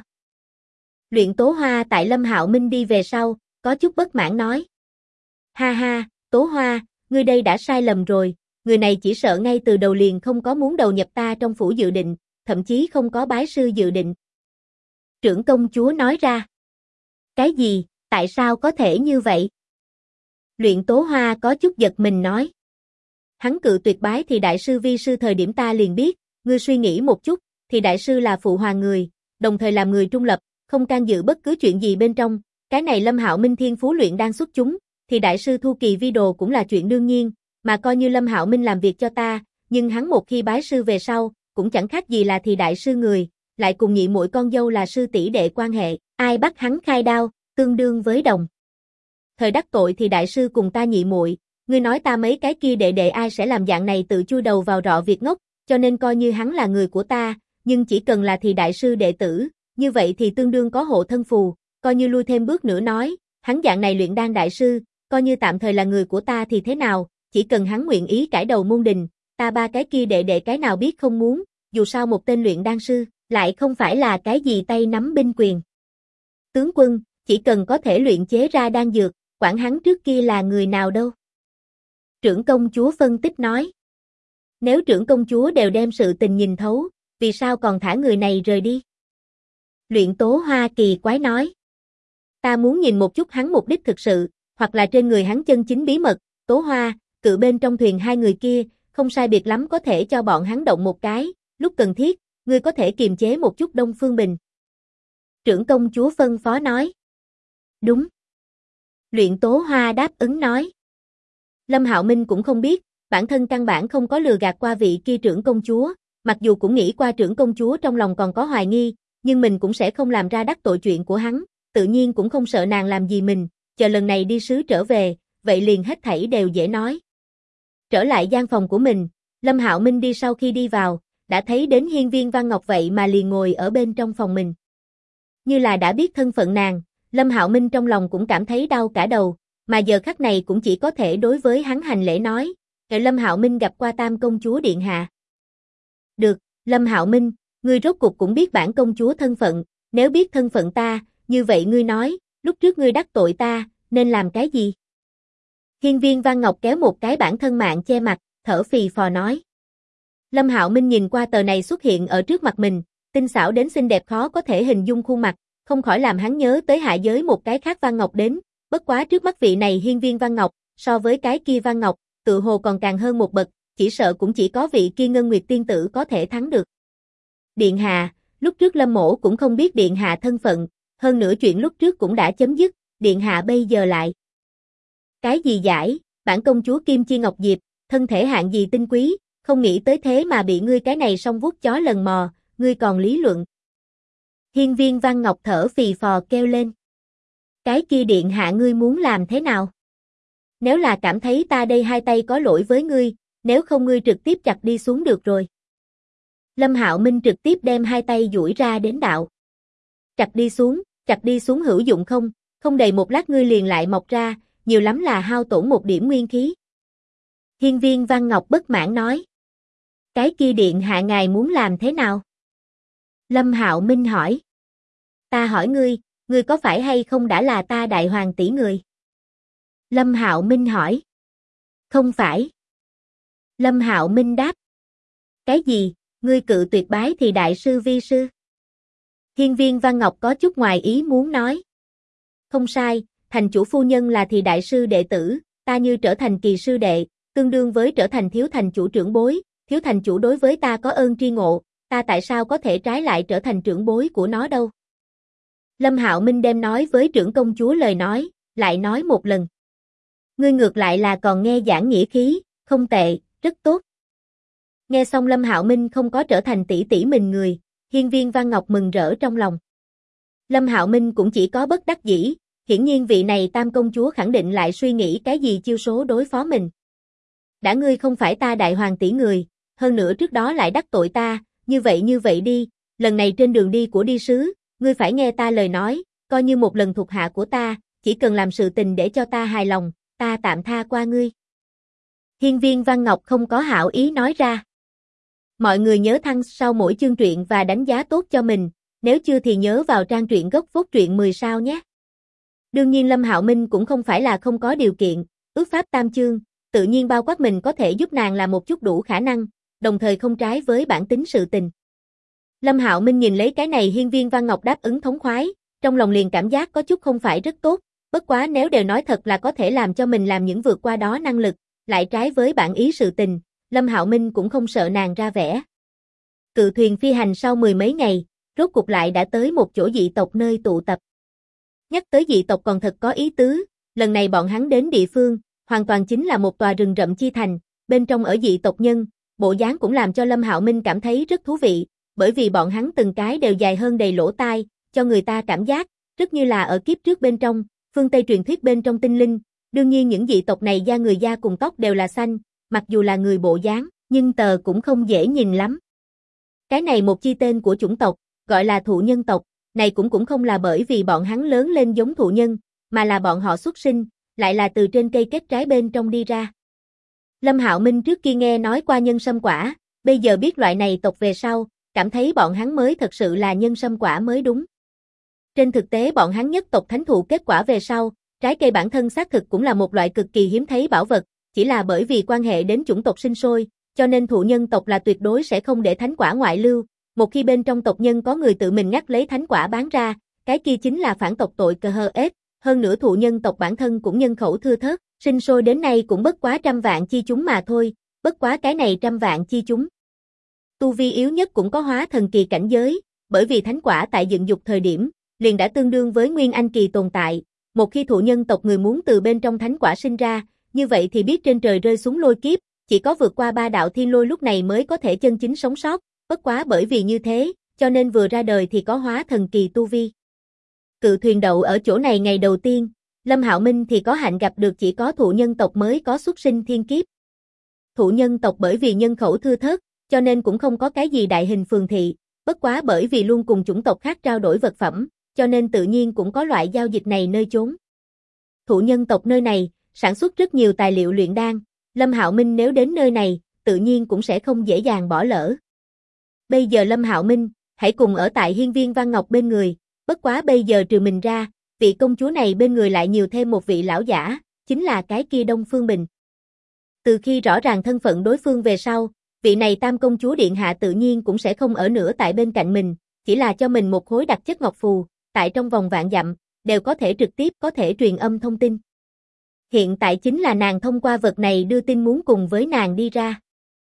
Luyện Tố Hoa tại Lâm Hạo Minh đi về sau, có chút bất mãn nói. Ha ha, Tố Hoa, ngươi đây đã sai lầm rồi, người này chỉ sợ ngay từ đầu liền không có muốn đầu nhập ta trong phủ dự định, thậm chí không có bái sư dự định. Trưởng công chúa nói ra. Cái gì, tại sao có thể như vậy? Luyện Tố Hoa có chút giật mình nói. Hắn cự tuyệt bái thì đại sư vi sư thời điểm ta liền biết, ngươi suy nghĩ một chút, thì đại sư là phụ hoàng người, đồng thời làm người trung lập, không can dự bất cứ chuyện gì bên trong, cái này Lâm Hạo Minh thiên phú luyện đang xuất chúng, thì đại sư thu kỳ vi đồ cũng là chuyện đương nhiên, mà coi như Lâm Hạo Minh làm việc cho ta, nhưng hắn một khi bái sư về sau, cũng chẳng khác gì là thì đại sư người, lại cùng nhị muội con dâu là sư tỷ đệ quan hệ, ai bắt hắn khai đao, tương đương với đồng. Thời đắc tội thì đại sư cùng ta nhị muội, ngươi nói ta mấy cái kia đệ đệ ai sẽ làm dạng này tự chui đầu vào rọ việc ngốc, cho nên coi như hắn là người của ta, nhưng chỉ cần là thì đại sư đệ tử, như vậy thì tương đương có hộ thân phù, coi như lui thêm bước nữa nói, hắn dạng này luyện đan đại sư, coi như tạm thời là người của ta thì thế nào, chỉ cần hắn nguyện ý cải đầu môn đình, ta ba cái kia đệ đệ cái nào biết không muốn, dù sao một tên luyện đan sư, lại không phải là cái gì tay nắm binh quyền. Tướng quân, chỉ cần có thể luyện chế ra đan dược, quản hắn trước kia là người nào đâu. Trưởng công chúa phân tích nói. Nếu trưởng công chúa đều đem sự tình nhìn thấu, vì sao còn thả người này rời đi? Luyện Tố Hoa kỳ quái nói. Ta muốn nhìn một chút hắn mục đích thực sự, hoặc là trên người hắn chân chính bí mật, Tố Hoa, cự bên trong thuyền hai người kia, không sai biệt lắm có thể cho bọn hắn động một cái, lúc cần thiết, ngươi có thể kiềm chế một chút Đông Phương Bình. Trưởng công chúa phân phó nói. Đúng. Luyện Tố Hoa đáp ứng nói. Lâm Hạo Minh cũng không biết, bản thân căn bản không có lừa gạt qua vị kia trưởng công chúa, mặc dù cũng nghĩ qua trưởng công chúa trong lòng còn có hoài nghi, nhưng mình cũng sẽ không làm ra đắc tội chuyện của hắn, tự nhiên cũng không sợ nàng làm gì mình, chờ lần này đi sứ trở về, vậy liền hết thảy đều dễ nói. Trở lại gian phòng của mình, Lâm Hạo Minh đi sau khi đi vào, đã thấy đến Hiên Viên Văn Ngọc vậy mà liền ngồi ở bên trong phòng mình. Như là đã biết thân phận nàng, Lâm Hạo Minh trong lòng cũng cảm thấy đau cả đầu, mà giờ khắc này cũng chỉ có thể đối với hắn hành lễ nói, Lâm Hạo Minh gặp qua Tam công chúa điện hạ. Được, Lâm Hạo Minh, ngươi rốt cuộc cũng biết bản công chúa thân phận, nếu biết thân phận ta, như vậy ngươi nói, lúc trước ngươi đắc tội ta, nên làm cái gì? Hiên Viên Văn Ngọc kéo một cái bản thân mạng che mặt, thở phì phò nói. Lâm Hạo Minh nhìn qua tờ này xuất hiện ở trước mặt mình, tinh xảo đến xinh đẹp khó có thể hình dung khuôn mặt, không khỏi làm hắn nhớ tới hạ giới một cái khác Văn Ngọc đến, bất quá trước mắt vị này Hiên Viên Văn Ngọc, so với cái kia Văn Ngọc, tự hồ còn càng hơn một bậc, chỉ sợ cũng chỉ có vị kia Ngân Nguyệt tiên tử có thể thắng được. Điện hạ, lúc trước Lâm mỗ cũng không biết điện hạ thân phận, hơn nữa chuyện lúc trước cũng đã chấm dứt, điện hạ bây giờ lại. Cái gì giải, bản công chúa Kim Chi Ngọc Diệp, thân thể hạng gì tinh quý, không nghĩ tới thế mà bị ngươi cái này song vuốt chó lần mò, ngươi còn lý luận. Hiên Viên Văn Ngọc thở phì phò kêu lên. Cái kia điện hạ ngươi muốn làm thế nào? Nếu là cảm thấy ta đây hai tay có lỗi với ngươi, nếu không ngươi trực tiếp chặt đi xuống được rồi. Lâm Hạo Minh trực tiếp đem hai tay duỗi ra đến đạo. Chặt đi xuống hữu dụng không, không đầy một lát ngươi liền lại mọc ra, nhiều lắm là hao tổn một điểm nguyên khí. Hiên Viên Văn Ngọc bất mãn nói. Cái kia điện hạ ngài muốn làm thế nào? Lâm Hạo Minh hỏi. Ta hỏi ngươi có phải hay không đã là ta đại hoàng tỷ người? Lâm Hạo Minh hỏi. Không phải. Lâm Hạo Minh đáp. Cái gì, ngươi cự tuyệt bái thì đại sư vi sư? Hiên Viên Văn Ngọc có chút ngoài ý muốn nói. Không sai, thành chủ phu nhân là thì đại sư đệ tử, ta như trở thành kỳ sư đệ, tương đương với trở thành thiếu thành chủ trưởng bối, thiếu thành chủ đối với ta có ơn tri ngộ, ta tại sao có thể trái lại trở thành trưởng bối của nó đâu? Lâm Hạo Minh đem nói với trưởng công chúa lời nói, lại nói một lần. Ngươi ngược lại là còn nghe giảng nghĩa khí, không tệ, rất tốt. Nghe xong Lâm Hạo Minh không có trở thành tỷ tỷ mình người, Hiên Viên Văn Ngọc mừng rỡ trong lòng. Lâm Hạo Minh cũng chỉ có bất đắc dĩ, hiển nhiên vị này Tam công chúa khẳng định lại suy nghĩ cái gì chiêu số đối phó mình. Đã ngươi không phải ta đại hoàng tỷ người, hơn nữa trước đó lại đắc tội ta, như vậy đi, lần này trên đường đi của đi sứ, ngươi phải nghe ta lời nói, coi như một lần thuộc hạ của ta, chỉ cần làm sự tình để cho ta hài lòng, ta tạm tha qua ngươi. Hiên Viên Văn Ngọc không có hảo ý nói ra. Mọi người nhớ thăng sau mỗi chương truyện và đánh giá tốt cho mình, nếu chưa thì nhớ vào trang truyện gốc phốt truyện 10 sao nhé. Đương nhiên Lâm Hạo Minh cũng không phải là không có điều kiện, ước pháp tam chương, tự nhiên bao quát mình có thể giúp nàng làm một chút đủ khả năng, đồng thời không trái với bản tính sự tình. Lâm Hạo Minh nhìn lấy cái này Hiên Viên Văn Ngọc đáp ứng thống khoái, trong lòng liền cảm giác có chút không phải rất tốt, bất quá nếu đều nói thật là có thể làm cho mình làm những vượt qua đó năng lực, lại trái với bản ý sự tình, Lâm Hạo Minh cũng không sợ nàng ra vẻ. Cự thuyền phi hành sau 10 mấy ngày, rốt cục lại đã tới một chỗ dị tộc nơi tụ tập. Nhắc tới dị tộc còn thật có ý tứ, lần này bọn hắn đến địa phương, hoàn toàn chính là một tòa rừng rậm chi thành, bên trong ở dị tộc nhân, bộ dáng cũng làm cho Lâm Hạo Minh cảm thấy rất thú vị, bởi vì bọn hắn từng cái đều dài hơn đầy lỗ tai, cho người ta cảm giác, rất như là ở kiếp trước bên trong, phương Tây truyền thuyết bên trong tinh linh, đương nhiên những dị tộc này da người da cùng tóc đều là xanh, mặc dù là người bộ dáng, nhưng tờ cũng không dễ nhìn lắm. Cái này một chi tên của chủng tộc, gọi là thụ nhân tộc, này cũng không là bởi vì bọn hắn lớn lên giống thụ nhân, mà là bọn họ xuất sinh, lại là từ trên cây kết trái bên trong đi ra. Lâm Hạo Minh trước kia nghe nói qua nhân sâm quả, bây giờ biết loại này tộc về sau, cảm thấy bọn hắn mới thật sự là nhân sâm quả mới đúng. Trên thực tế bọn hắn nhất tộc thánh thụ kết quả về sau, trái cây bản thân xác thực cũng là một loại cực kỳ hiếm thấy bảo vật, chỉ là bởi vì quan hệ đến chủng tộc sinh sôi, cho nên thụ nhân tộc là tuyệt đối sẽ không để thánh quả ngoại lưu, một khi bên trong tộc nhân có người tự mình ngắt lấy thánh quả bán ra, cái kia chính là phản tộc tội cờ hờ ết, hơn nữa thụ nhân tộc bản thân cũng nhân khẩu thưa thớt, sinh sôi đến nay cũng bất quá 100 vạn chi chúng mà thôi, bất quá cái này 100 vạn chi chúng. Tu vi yếu nhất cũng có hóa thần kỳ cảnh giới, bởi vì thánh quả tại dựng dục thời điểm, liền đã tương đương với nguyên anh kỳ tồn tại, một khi thụ nhân tộc người muốn từ bên trong thánh quả sinh ra, như vậy thì biết trên trời rơi xuống lôi kiếp, chỉ có vượt qua 3 đạo thiên lôi lúc này mới có thể chân chính sống sót, bất quá bởi vì như thế, cho nên vừa ra đời thì có hóa thần kỳ tu vi. Cự thuyền đậu ở chỗ này ngày đầu tiên, Lâm Hạo Minh thì có hạnh gặp được chỉ có thụ nhân tộc mới có xuất sinh thiên kiếp. Thụ nhân tộc bởi vì nhân khẩu thưa thớt, cho nên cũng không có cái gì đại hình phường thị, bất quá bởi vì luôn cùng chủng tộc khác trao đổi vật phẩm, cho nên tự nhiên cũng có loại giao dịch này nơi chốn. Thụ nhân tộc nơi này, sản xuất rất nhiều tài liệu luyện đan, Lâm Hạo Minh nếu đến nơi này, tự nhiên cũng sẽ không dễ dàng bỏ lỡ. Bây giờ Lâm Hạo Minh, hãy cùng ở tại Hiên Viên Văn Ngọc bên người, bất quá bây giờ trừ mình ra, vị công chúa này bên người lại nhiều thêm một vị lão giả, chính là cái kia Đông Phương Bình. Từ khi rõ ràng thân phận đối phương về sau, vị này tam công chúa điện hạ tự nhiên cũng sẽ không ở nữa tại bên cạnh mình, chỉ là cho mình một khối đặc chất ngọc phù, tại trong vòng vạn dặm, đều có thể trực tiếp có thể truyền âm thông tin. Hiện tại chính là nàng thông qua vật này đưa tin muốn cùng với nàng đi ra.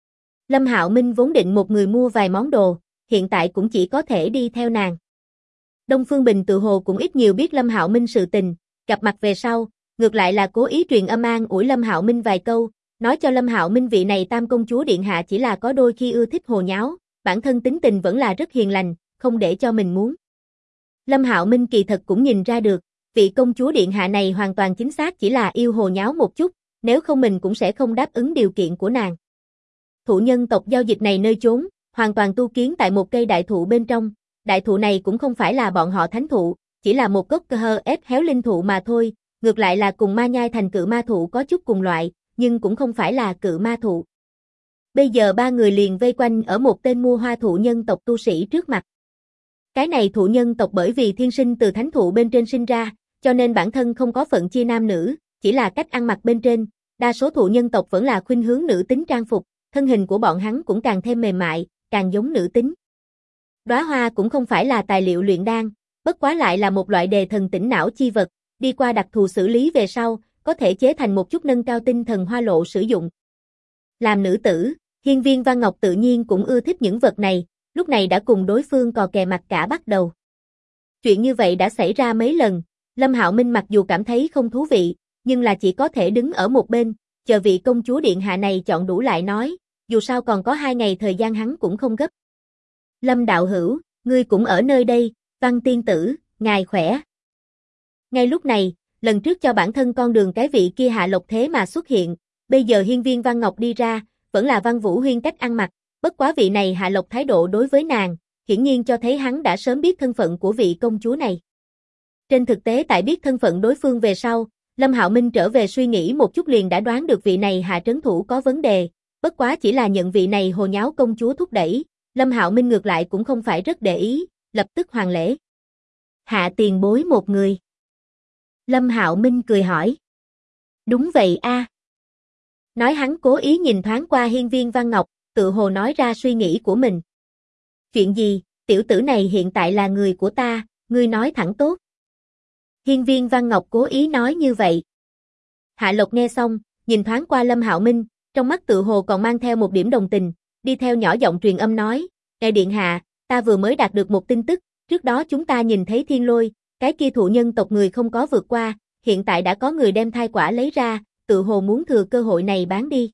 Lâm Hạo Minh vốn định một người mua vài món đồ, hiện tại cũng chỉ có thể đi theo nàng. Đông Phương Bình tự hồ cũng ít nhiều biết Lâm Hạo Minh sự tình, gặp mặt về sau, ngược lại là cố ý truyền âm an ủi Lâm Hạo Minh vài câu, nói cho Lâm Hạo Minh vị này tam công chúa điện hạ chỉ là có đôi khi ưa thích hồ nháo, bản thân tính tình vẫn là rất hiền lành, không để cho mình muốn. Lâm Hạo Minh kỳ thật cũng nhìn ra được, vị công chúa điện hạ này hoàn toàn chính xác chỉ là yêu hồ nháo một chút, nếu không mình cũng sẽ không đáp ứng điều kiện của nàng. Thụ nhân tộc giao dịch này nơi chốn, hoàn toàn tu kiến tại một cây đại thụ bên trong, đại thụ này cũng không phải là bọn họ thánh thụ, chỉ là một gốc cơ hơ ép héo linh thụ mà thôi, ngược lại là cùng ma nhai thành cự ma thụ có chút cùng loại, nhưng cũng không phải là cự ma thụ. Bây giờ ba người liền vây quanh ở một tên mua hoa thụ nhân tộc tu sĩ trước mặt. Cái này thụ nhân tộc bởi vì thiên sinh từ thánh thụ bên trên sinh ra, cho nên bản thân không có phận chia nam nữ, chỉ là cách ăn mặc bên trên, đa số thụ nhân tộc vẫn là khuynh hướng nữ tính trang phục, thân hình của bọn hắn cũng càng thêm mềm mại, càng giống nữ tính. Đóa hoa cũng không phải là tài liệu luyện đan, bất quá lại là một loại đề thần tỉnh não chi vật, đi qua đặc thù xử lý về sau, có thể chế thành một chút nâng cao tinh thần hoa lộ sử dụng. Làm nữ tử, Hiên Viên Văn Ngọc tự nhiên cũng ưa thích những vật này, lúc này đã cùng đối phương cò kè mặt cả bắt đầu. Chuyện như vậy đã xảy ra mấy lần, Lâm Hạo Minh mặc dù cảm thấy không thú vị, nhưng là chỉ có thể đứng ở một bên, chờ vị công chúa điện hạ này chọn đủ lại nói, dù sao còn có 2 ngày thời gian hắn cũng không gấp. Lâm đạo hữu, ngươi cũng ở nơi đây, Văn tiên tử, ngài khỏe. Ngay lúc này, lần trước cho bản thân con đường cái vị kia Hạ Lộc thế mà xuất hiện, bây giờ Hiên Viên Văn Ngọc đi ra, vẫn là Văn Vũ Huyên cách ăn mặc, bất quá vị này Hạ Lộc thái độ đối với nàng, hiển nhiên cho thấy hắn đã sớm biết thân phận của vị công chúa này. Trên thực tế tại biết thân phận đối phương về sau, Lâm Hạo Minh trở về suy nghĩ một chút liền đã đoán được vị này Hạ trấn thủ có vấn đề, bất quá chỉ là nhận vị này hồ nháo công chúa thúc đẩy, Lâm Hạo Minh ngược lại cũng không phải rất để ý, lập tức hoàn lễ. Hạ tiền bối một người. Lâm Hạo Minh cười hỏi. Đúng vậy a. Nói hắn cố ý nhìn thoáng qua Hiên Viên Văn Ngọc, tự hồ nói ra suy nghĩ của mình. Chuyện gì, tiểu tử này hiện tại là người của ta, ngươi nói thẳng tốt. Hiên Viên Văn Ngọc cố ý nói như vậy. Hạ Lộc nghe xong, nhìn thoáng qua Lâm Hạo Minh, trong mắt tự hồ còn mang theo một điểm đồng tình, đi theo nhỏ giọng truyền âm nói, ngài điện hạ, ta vừa mới đạt được một tin tức, trước đó chúng ta nhìn thấy thiên lôi, cái kia thụ nhân tộc người không có vượt qua, hiện tại đã có người đem thai quả lấy ra, tự hồ muốn thừa cơ hội này bán đi.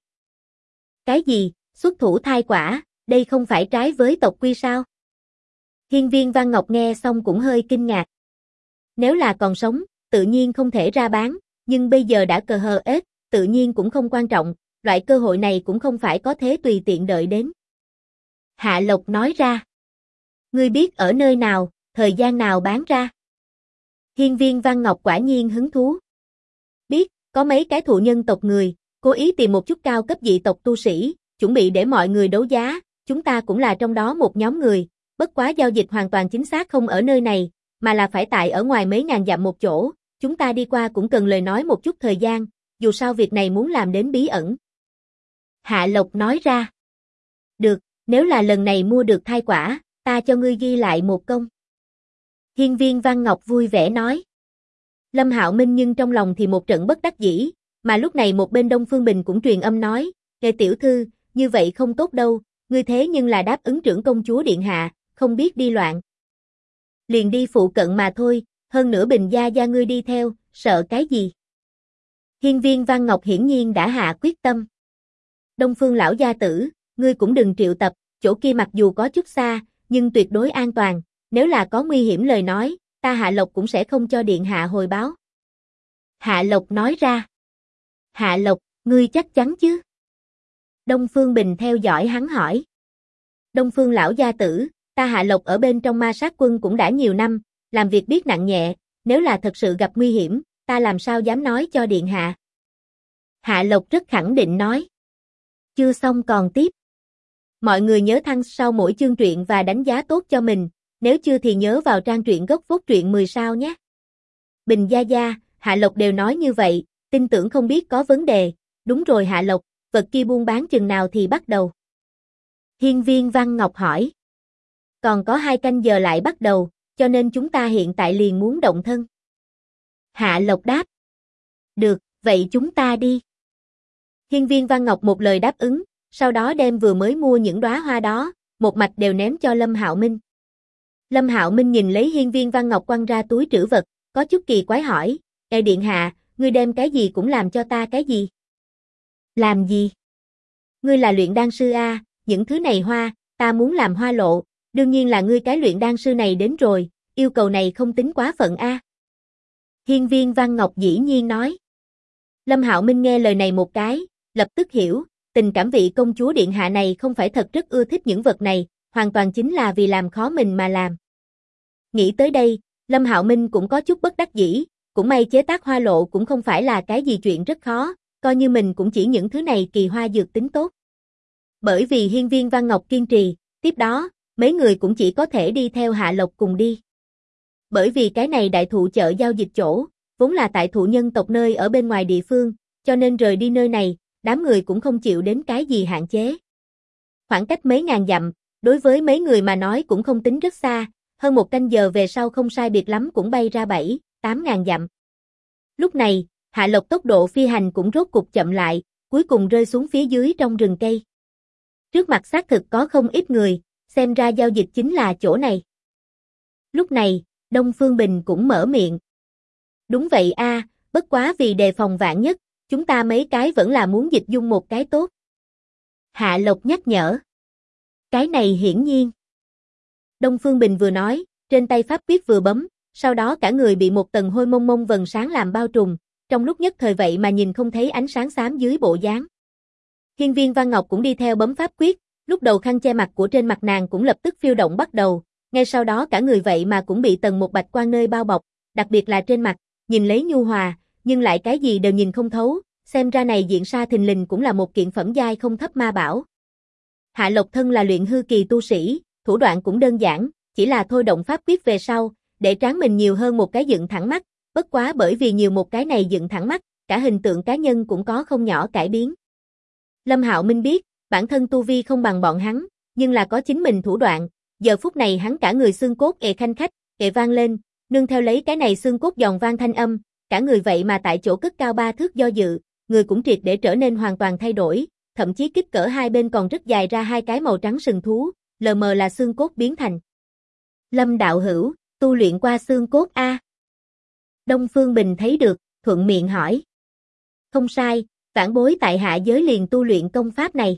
Cái gì, xuất thủ thai quả, đây không phải trái với tộc quy sao? Hiên Viên Văn Ngọc nghe xong cũng hơi kinh ngạc. Nếu là còn sống, tự nhiên không thể ra bán, nhưng bây giờ đã cờ hờ ết, tự nhiên cũng không quan trọng, loại cơ hội này cũng không phải có thế tùy tiện đợi đến. Hạ Lộc nói ra. Ngươi biết ở nơi nào, thời gian nào bán ra? Hiên Viên Văn Ngọc quả nhiên hứng thú. Biết, có mấy cái thụ nhân tộc người, cố ý tìm một chút cao cấp dị tộc tu sĩ, chuẩn bị để mọi người đấu giá, chúng ta cũng là trong đó một nhóm người, bất quá giao dịch hoàn toàn chính xác không ở nơi này, mà là phải tại ở ngoài mấy ngàn dặm một chỗ, chúng ta đi qua cũng cần lời nói một chút thời gian, dù sao việc này muốn làm đến bí ẩn. Hạ Lộc nói ra. Được, nếu là lần này mua được thai quả, ta cho ngươi ghi lại một công. Hiên Viên Văn Ngọc vui vẻ nói. Lâm Hạo Minh nhưng trong lòng thì một trận bất đắc dĩ, mà lúc này một bên Đông Phương Bình cũng truyền âm nói, nghe tiểu thư, như vậy không tốt đâu, ngươi thế nhưng là đáp ứng trưởng công chúa điện hạ, không biết đi loạn. Liền đi phụ cận mà thôi, hơn nữa Bình gia gia ngươi đi theo, sợ cái gì? Hiên Viên Văn Ngọc hiển nhiên đã hạ quyết tâm. Đông Phương lão gia tử, ngươi cũng đừng triệu tập, chỗ kia mặc dù có chút xa, nhưng tuyệt đối an toàn, nếu là có nguy hiểm lời nói, ta Hạ Lộc cũng sẽ không cho điện hạ hồi báo. Hạ Lộc nói ra. Hạ Lộc, ngươi chắc chắn chứ? Đông Phương Bình theo dõi hắn hỏi. Đông Phương lão gia tử, ta Hạ Lộc ở bên trong ma sát quân cũng đã nhiều năm, làm việc biết nặng nhẹ, nếu là thật sự gặp nguy hiểm, ta làm sao dám nói cho điện hạ. Hạ Lộc rất khẳng định nói. Chưa xong còn tiếp. Mọi người nhớ thăng sau mỗi chương truyện và đánh giá tốt cho mình, nếu chưa thì nhớ vào trang truyện gốc Vốt Truyện 10 sao nhé. Bình gia gia, Hạ Lộc đều nói như vậy, tin tưởng không biết có vấn đề, đúng rồi Hạ Lộc, vật kia buôn bán chừng nào thì bắt đầu. Hiên Viên Văn Ngọc hỏi. Còn có 2 canh giờ lại bắt đầu, cho nên chúng ta hiện tại liền muốn động thân. Hạ Lộc đáp. Được, vậy chúng ta đi. Hiên Viên Văn Ngọc một lời đáp ứng, sau đó đem vừa mới mua những đóa hoa đó, một mạch đều ném cho Lâm Hạo Minh. Lâm Hạo Minh nhìn lấy Hiên Viên Văn Ngọc quăng ra túi trữ vật, có chút kỳ quái hỏi, Ê điện hạ, ngươi đem cái gì cũng làm cho ta cái gì? Làm gì? Ngươi là luyện đan sư a, những thứ này hoa, ta muốn làm hoa lộ, đương nhiên là ngươi cái luyện đan sư này đến rồi, yêu cầu này không tính quá phận a. Hiên Viên Văn Ngọc dĩ nhiên nói. Lâm Hạo Minh nghe lời này một cái, lập tức hiểu, tình cảm vị công chúa điện hạ này không phải thật rất ưa thích những vật này, hoàn toàn chính là vì làm khó mình mà làm. Nghĩ tới đây, Lâm Hạo Minh cũng có chút bất đắc dĩ, cũng may chế tác hoa lộ cũng không phải là cái gì chuyện rất khó, coi như mình cũng chỉ những thứ này kỳ hoa dược tính tốt. Bởi vì Hiên Viên Văn Ngọc kiên trì, tiếp đó, mấy người cũng chỉ có thể đi theo Hạ Lộc cùng đi. Bởi vì cái này đại thụ chợ giao dịch chỗ, vốn là tại thụ nhân tộc nơi ở bên ngoài địa phương, cho nên rời đi nơi này, đám người cũng không chịu đến cái gì hạn chế. Khoảng cách mấy ngàn dặm, đối với mấy người mà nói cũng không tính rất xa, hơn 1 canh giờ về sau không sai biệt lắm cũng bay ra 7-8 ngàn dặm. Lúc này, Hạ Lộc tốc độ phi hành cũng rốt cục chậm lại, cuối cùng rơi xuống phía dưới trong rừng cây. Trước mặt xác thực có không ít người, xem ra giao dịch chính là chỗ này. Lúc này, Đông Phương Bình cũng mở miệng. Đúng vậy a, bất quá vì đề phòng vạn nhất, chúng ta mấy cái vẫn là muốn dịch dung một cái tốt. Hạ Lộc nhắc nhở. Cái này hiển nhiên. Đông Phương Bình vừa nói, trên tay pháp quyết vừa bấm, sau đó cả người bị một tầng hôi mông mông vầng sáng làm bao trùm, trong lúc nhất thời vậy mà nhìn không thấy ánh sáng xám dưới bộ dáng. Hiên Viên Văn Ngọc cũng đi theo bấm pháp quyết, lúc đầu khăn che mặt của trên mặt nàng cũng lập tức phiêu động bắt đầu, ngay sau đó cả người vậy mà cũng bị tầng một bạch quang nơi bao bọc, đặc biệt là trên mặt, nhìn lấy nhu hòa, nhưng lại cái gì đều nhìn không thấu, xem ra này diện sa thình lình cũng là một kiện phẩm giai không thấp ma bảo. Hạ Lộc thân là luyện hư kỳ tu sĩ, thủ đoạn cũng đơn giản, chỉ là thôi động pháp quyết về sau, để trán mình nhiều hơn một cái dựng thẳng mắt, bất quá bởi vì nhiều một cái này dựng thẳng mắt, cả hình tượng cá nhân cũng có không nhỏ cải biến. Lâm Hạo Minh biết, bản thân tu vi không bằng bọn hắn, nhưng là có chính mình thủ đoạn, giờ phút này hắn cả người xương cốt ề khanh khách, ề vang lên, nương theo lấy cái này xương cốt giòn vang thanh âm, cả người vậy mà tại chỗ cất cao 3 thước do dự, người cũng triệt để trở nên hoàn toàn thay đổi, thậm chí kích cỡ hai bên còn rất dài ra 2 cái màu trắng sừng thú, lờ mờ là xương cốt biến thành. Lâm đạo hữu, tu luyện qua xương cốt a? Đông Phương Bình thấy được, thuận miệng hỏi. Không sai, vãn bối tại hạ giới liền tu luyện công pháp này.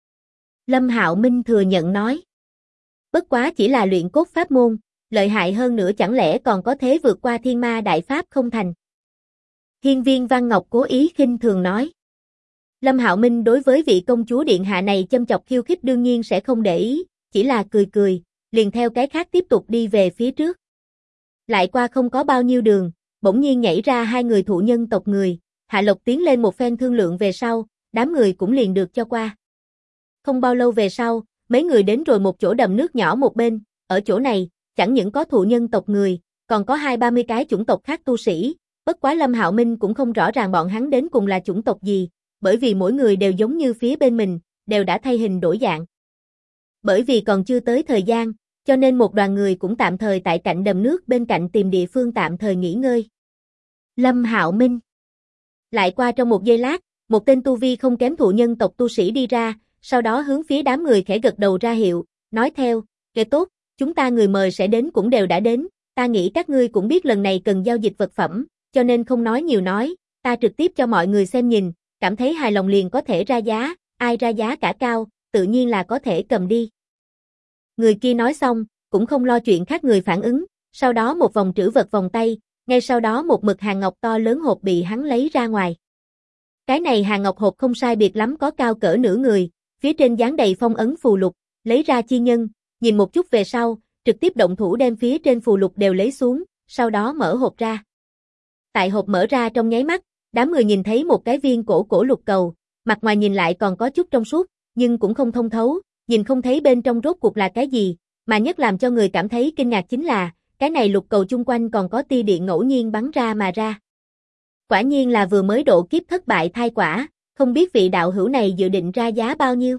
Lâm Hạo Minh thừa nhận nói. Bất quá chỉ là luyện cốt pháp môn, lợi hại hơn nữa chẳng lẽ còn có thế vượt qua thiên ma đại pháp không thành. Hiên Viên Văn Ngọc cố ý khinh thường nói. Lâm Hạo Minh đối với vị công chúa điện hạ này châm chọc khiêu khích đương nhiên sẽ không để ý, chỉ là cười cười, liền theo cái khác tiếp tục đi về phía trước. Lại qua không có bao nhiêu đường, bỗng nhiên nhảy ra 2 người thụ nhân tộc người, Hạ Lộc tiến lên một phen thương lượng về sau, đám người cũng liền được cho qua. Không bao lâu về sau, mấy người đến rồi một chỗ đầm nước nhỏ một bên, ở chỗ này, chẳng những có thụ nhân tộc người, còn có 20-30 cái chủng tộc khác tu sĩ, bất quá Lâm Hạo Minh cũng không rõ ràng bọn hắn đến cùng là chủng tộc gì, bởi vì mỗi người đều giống như phía bên mình, đều đã thay hình đổi dạng. Bởi vì còn chưa tới thời gian, cho nên một đoàn người cũng tạm thời tại cạnh đầm nước bên cạnh tìm địa phương tạm thời nghỉ ngơi. Lâm Hạo Minh. Lại qua trong một giây lát, một tên tu vi không kém thụ nhân tộc tu sĩ đi ra, sau đó hướng phía đám người khẽ gật đầu ra hiệu, nói theo, kệ tốt, chúng ta người mời sẽ đến cũng đều đã đến, ta nghĩ các ngươi cũng biết lần này cần giao dịch vật phẩm, cho nên không nói nhiều nói, ta trực tiếp cho mọi người xem nhìn, cảm thấy hài lòng liền có thể ra giá, ai ra giá cả cao, tự nhiên là có thể cầm đi. Người kia nói xong, cũng không lo chuyện khác người phản ứng, sau đó một vòng trữ vật vòng tay, ngay sau đó một mực hàng ngọc to lớn hộp bị hắn lấy ra ngoài. Cái này hàng ngọc hộp không sai biệt lắm có cao cỡ nửa người, phía trên dán đầy phong ấn phù lục, lấy ra chi nhân, nhìn một chút về sau, trực tiếp động thủ đem phía trên phù lục đều lấy xuống, sau đó mở hộp ra. Tại hộp mở ra trong nháy mắt, đám người nhìn thấy một cái viên cổ lục cầu, mặt ngoài nhìn lại còn có chút trong suốt, nhưng cũng không thông thấu, nhìn không thấy bên trong rốt cuộc là cái gì, mà nhất làm cho người cảm thấy kinh ngạc chính là, cái này lục cầu chung quanh còn có tia điện ngẫu nhiên bắn ra mà ra. Quả nhiên là vừa mới độ kiếp thất bại thai quả, không biết vị đạo hữu này dự định ra giá bao nhiêu.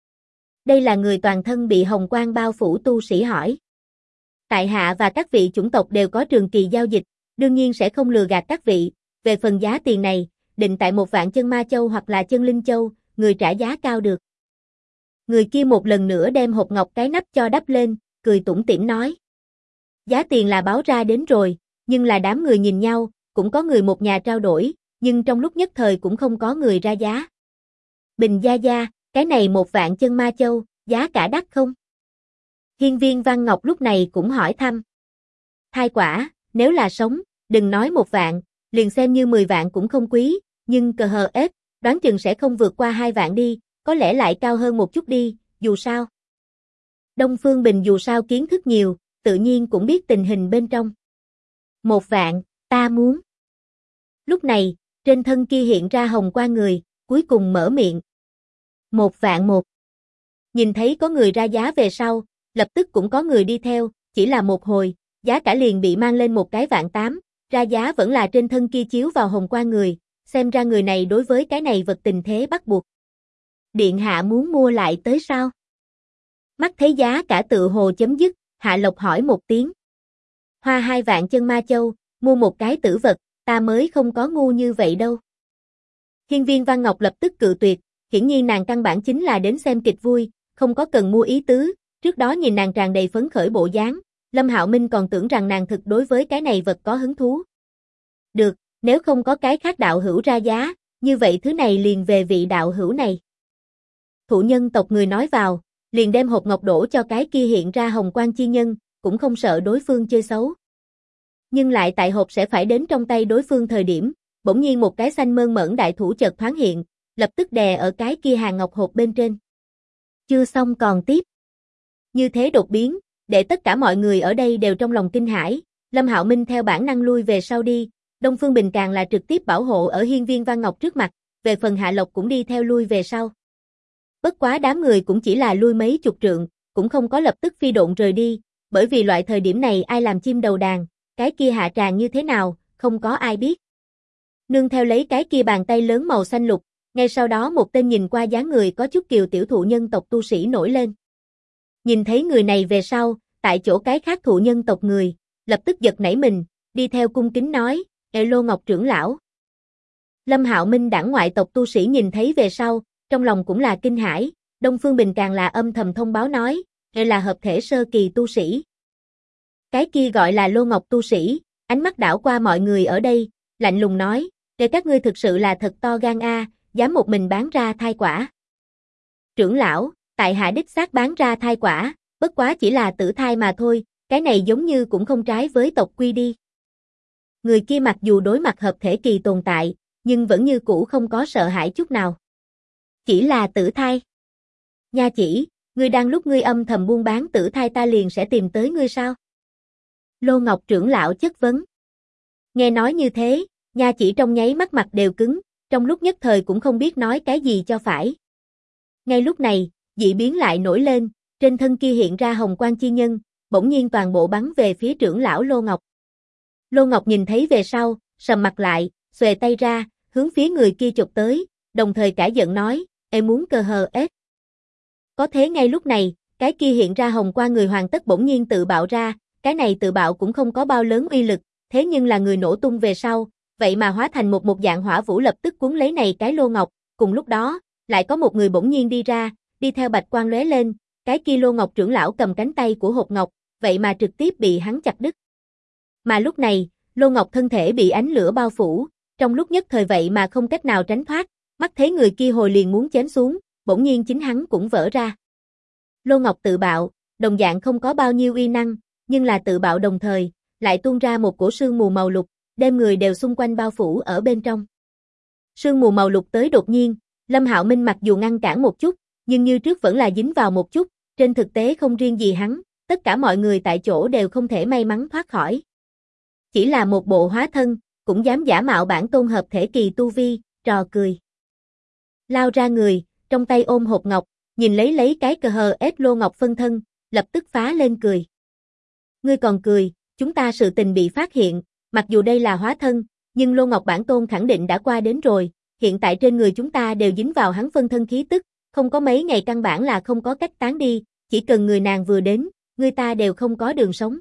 Đây là người toàn thân bị hồng quang bao phủ tu sĩ hỏi. Tại hạ và các vị chủng tộc đều có trường kỳ giao dịch, đương nhiên sẽ không lừa gạt các vị, về phần giá tiền này, định tại 1 vạn chân ma châu hoặc là chân linh châu, người trả giá cao được. Người kia một lần nữa đem hộp ngọc cái nắp cho đắp lên, cười tủm tỉm nói. Giá tiền là báo ra đến rồi, nhưng là đám người nhìn nhau, cũng có người một nhà trao đổi, nhưng trong lúc nhất thời cũng không có người ra giá. Bình gia gia, cái này 1 vạn chân ma châu, giá cả đắt không? Hiên Viên Văn Ngọc lúc này cũng hỏi thăm. Thai quả, nếu là sống, đừng nói 1 vạn, liền xem như 10 vạn cũng không quý, nhưng cờ hờ ép, đoán chừng sẽ không vượt qua 2 vạn đi, có lẽ lại cao hơn một chút đi, dù sao. Đông Phương Bình dù sao kiến thức nhiều, tự nhiên cũng biết tình hình bên trong. 1 vạn, ta muốn. Lúc này, trên thân kia hiện ra hồng quang người, cuối cùng mở miệng. 1 vạn 1. Nhìn thấy có người ra giá về sau, lập tức cũng có người đi theo, chỉ là một hồi, giá cả liền bị mang lên một cái 1.800.000, ra giá vẫn là trên thân kia chiếu vào hồng quang người, xem ra người này đối với cái này vật tình thế bắt buộc. Điện hạ muốn mua lại tới sao? Mắt thấy giá cả tự hồ chấm dứt, Hạ Lộc hỏi một tiếng. Hoa 2 vạn chân ma châu, mua một cái tử vật, ta mới không có ngu như vậy đâu. Hiên Viên Văn Ngọc lập tức cự tuyệt, hiển nhiên nàng căn bản chính là đến xem kịch vui, không có cần mua ý tứ, trước đó nhìn nàng tràn đầy phấn khởi bộ dáng, Lâm Hạo Minh còn tưởng rằng nàng thực đối với cái này vật có hứng thú. Được, nếu không có cái khác đạo hữu ra giá, như vậy thứ này liền về vị đạo hữu này. Thụ nhân tộc người nói vào, liền đem hộp ngọc đổ cho cái kia hiện ra hồng quang chi nhân, cũng không sợ đối phương chơi xấu. Nhưng lại tại hộp sẽ phải đến trong tay đối phương thời điểm, bỗng nhiên một cái xanh mơn mởn đại thủ chợt thoáng hiện, lập tức đè ở cái kia hàng ngọc hộp bên trên. Chưa xong còn tiếp. Như thế đột biến, để tất cả mọi người ở đây đều trong lòng kinh hãi, Lâm Hạo Minh theo bản năng lui về sau đi, Đông Phương Bình càng là trực tiếp bảo hộ ở Hiên Viên Văn Ngọc trước mặt, về phần Hạ Lộc cũng đi theo lui về sau. Bất quá đám người cũng chỉ là lui mấy chục trượng, cũng không có lập tức phi độn rời đi, bởi vì loại thời điểm này ai làm chim đầu đàn, cái kia hạ tràng như thế nào, không có ai biết. Nương theo lấy cái kia bàn tay lớn màu xanh lục, ngay sau đó một tên nhìn qua dáng người có chút kiều tiểu thụ nhân tộc tu sĩ nổi lên. Nhìn thấy người này về sau, tại chỗ cái khác thụ nhân tộc người, lập tức giật nảy mình, đi theo cung kính nói, Lô Ngọc trưởng lão. Lâm Hạo Minh đẳng ngoại tộc tu sĩ nhìn thấy về sau, trong lòng cũng là kinh hãi, Đông Phương Bình càng là âm thầm thông báo nói, là hợp thể sơ kỳ tu sĩ. Cái kia gọi là Lô Ngọc tu sĩ, ánh mắt đảo qua mọi người ở đây, lạnh lùng nói, các ngươi thực sự là thật to gan a, dám một mình bán ra thai quả. Trưởng lão, tại hạ đích xác bán ra thai quả, bất quá chỉ là tử thai mà thôi, cái này giống như cũng không trái với tộc quy đi. Người kia mặc dù đối mặt hợp thể kỳ tồn tại, nhưng vẫn như cũ không có sợ hãi chút nào. Chỉ là tử thai. Nha chỉ, ngươi đang lúc ngươi âm thầm buôn bán tử thai ta liền sẽ tìm tới ngươi sao? Lô Ngọc trưởng lão chất vấn. Nghe nói như thế, nha chỉ trong nháy mắt mặt đều cứng, trong lúc nhất thời cũng không biết nói cái gì cho phải. Ngay lúc này, dị biến lại nổi lên, trên thân kia hiện ra hồng quang chi nhân, bỗng nhiên toàn bộ bắn về phía trưởng lão Lô Ngọc. Lô Ngọc nhìn thấy về sau, sầm mặt lại, xuề tay ra, hướng phía người kia chụp tới, đồng thời cả giận nói, em muốn cờ hờ ép. Có thế ngay lúc này, cái kia hiện ra hồng quang người hoàn tất bỗng nhiên tự bạo ra, cái này tự bạo cũng không có bao lớn uy lực, thế nhưng là người nổ tung về sau, vậy mà hóa thành một dạng hỏa vũ lập tức cuốn lấy này cái Lô Ngọc, cùng lúc đó, lại có một người bỗng nhiên đi ra, đi theo bạch quang lóe lên, cái kia Lô Ngọc trưởng lão cầm cánh tay của hộp ngọc, vậy mà trực tiếp bị hắn chặt đứt. Mà lúc này, Lô Ngọc thân thể bị ánh lửa bao phủ, trong lúc nhất thời vậy mà không cách nào tránh thoát, mắt thấy người kia hồi liền muốn chém xuống, bỗng nhiên chính hắn cũng vỡ ra. Lô Ngọc tự bạo, đồng dạng không có bao nhiêu uy năng, nhưng là tự bạo đồng thời, lại tuôn ra một cổ sương mù màu lục, đem người đều xung quanh bao phủ ở bên trong. Sương mù màu lục tới đột nhiên, Lâm Hạo Minh mặc dù ngăn cản một chút, nhưng như trước vẫn là dính vào một chút, trên thực tế không riêng gì hắn, tất cả mọi người tại chỗ đều không thể may mắn thoát khỏi. Chỉ là một bộ hóa thân, cũng dám giả mạo bản tôn hợp thể kỳ tu vi, trò cười. Lao ra người, trong tay ôm hộp ngọc, nhìn lấy cái cờ hờ ết lô ngọc phân thân, lập tức phá lên cười. Ngươi còn cười, chúng ta sự tình bị phát hiện, mặc dù đây là hóa thân, nhưng lô ngọc bản tôn khẳng định đã qua đến rồi, hiện tại trên người chúng ta đều dính vào hắn phân thân khí tức, không có mấy ngày căn bản là không có cách tán đi, chỉ cần người nàng vừa đến, người ta đều không có đường sống.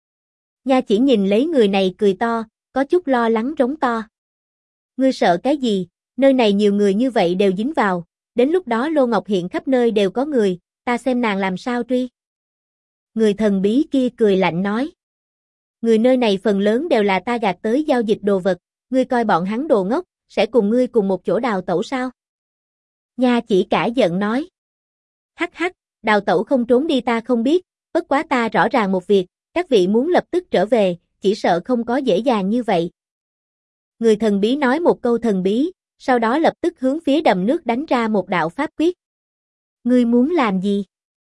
Nha chỉ nhìn lấy người này cười to, có chút lo lắng rống to. Ngươi sợ cái gì, nơi này nhiều người như vậy đều dính vào, đến lúc đó lô ngọc hiện khắp nơi đều có người, ta xem nàng làm sao truy. Người thần bí kia cười lạnh nói. Người nơi này phần lớn đều là ta gạt tới giao dịch đồ vật, ngươi coi bọn hắn đồ ngốc, sẽ cùng ngươi cùng một chỗ đào tẩu sao? Nha chỉ cả giận nói. Hắc hắc, đào tẩu không trốn đi ta không biết, bất quá ta rõ ràng một việc, các vị muốn lập tức trở về, chỉ sợ không có dễ dàng như vậy. Người thần bí nói một câu thần bí, sau đó lập tức hướng phía đầm nước đánh ra một đạo pháp quyết. Ngươi muốn làm gì?